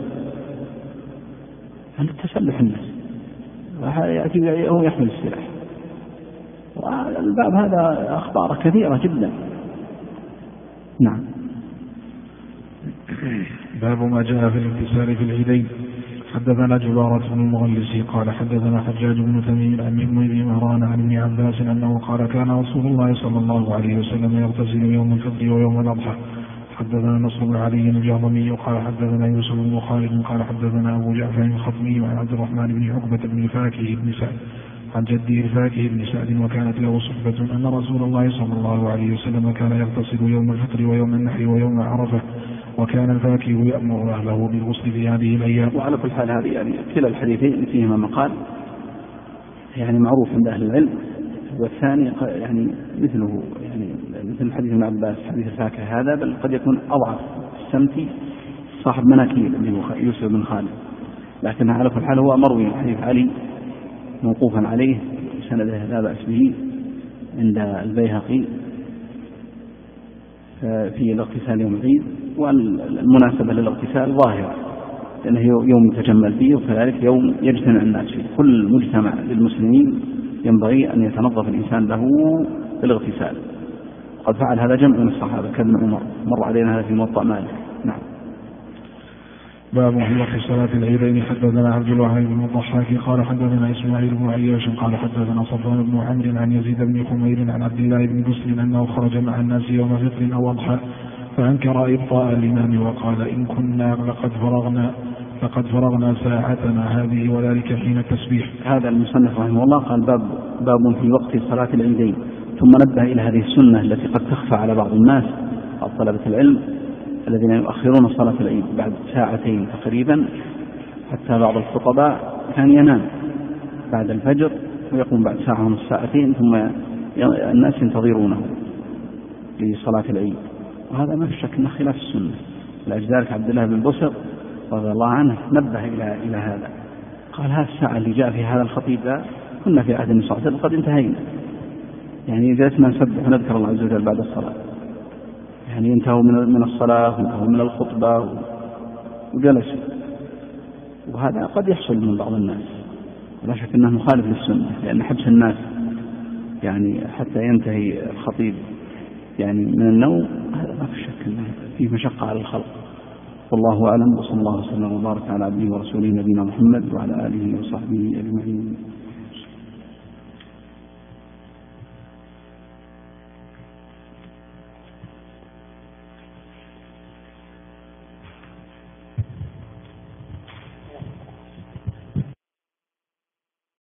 أن تسلح الناس، يأتي هو يحمل السلاح. والباب هذا أخبار كثيرة جدا. نعم. باب ما جاء في الاغتسال في العيدين. حدثنا جبارة بن المغلسي قال حدثنا حجاج بن تميم عن بن مهران عن ابن عباس أنه قال كان رسول الله صلى الله عليه وسلم يغتسل يوم الفطر ويوم الأضحى. حدثنا نصر بن علي الجهضمي قال حدثنا يوسف بن خالد قال حدثنا أبو جعفر الخطمي عن عبد الرحمن بن عقبة بن فاكه بن سعد عن جده الفاكه بن سعد وكانت له صحبة أن رسول الله صلى الله عليه وسلم كان يغتسل يوم الفطر ويوم النحر ويوم عرفة، وكان الفاكه يأمر أهله بالغسل في هذه الأيام. وعلى كل حال هذه يعني كلا الحديثين فيهما مقال يعني معروف عند أهل العلم، والثاني يعني مثله يعني مثل حديث ابن عباس حديث الفاكهة هذا، بل قد يكون أضعف السمتي صاحب مناكير اللي هو يوسف بن خالد، لكن على كل حال هو مروي حديث علي موقوفا عليه سنده لا بأس به عند البيهقي في الاغتسال يوم العيد. والمناسبة للاغتسال ظاهرة لأنه يوم يتجمل فيه، وكذلك يوم يجتمع الناس فيه. كل مجتمع للمسلمين ينبغي أن يتنظف الإنسان له بالاغتسال. قد فعل هذا جمع من الصحابة كابن عمر، مر علينا هذا في موطأ مالك. نعم. باب في وقت صلاة العيدين. حدثنا عبد الوهاب بن الضحاك قال حدثنا إسماعيل بن عياش قال حدثنا صفوان بن عمرو عن يزيد بن خمير عن عبد الله بن مسلم أنه خرج مع الناس يوم فطر أو أضحى فأنكر إبطاء الإمام وقال إن كنا لقد فرغنا ساعتنا هذه وذلك حين التسبيح. هذا المصنف رحمه الله قال باب في وقت صلاة العيدين، ثم نبه إلى هذه السنة التي قد تخفى على بعض الناس أو طلبة العلم الذين يؤخرون صلاة العيد بعد ساعتين تقريبا، حتى بعض الخطباء كان ينام بعد الفجر ويقوم بعد ساعة ونص ساعتين ثم الناس ينتظرونه لصلاة العيد، وهذا ما في شك أنه خلاف السنة. لذلك عبد الله بن بسر رضي الله عنه نبه إلى هذا، قال هذه الساعة اللي جاء في هذا الخطيب كنا في عهد النبي صلى الله عليه وسلم قد انتهينا، يعني جلسنا نسبح ونذكر الله عز وجل بعد الصلاة، يعني انتهوا من الصلاة وانتهوا من الخطبة وجلسوا. وهذا قد يحصل من بعض الناس، لا شك أنه مخالف للسنة، لأن حبس الناس يعني حتى ينتهي الخطيب يعني من النوم هذا ما في شك أنه فيه مشقة على الخلق. والله أعلم، وصلى الله وسلم وبارك على عبده ورسوله نبينا محمد وعلى آله وصحبه أجمعين.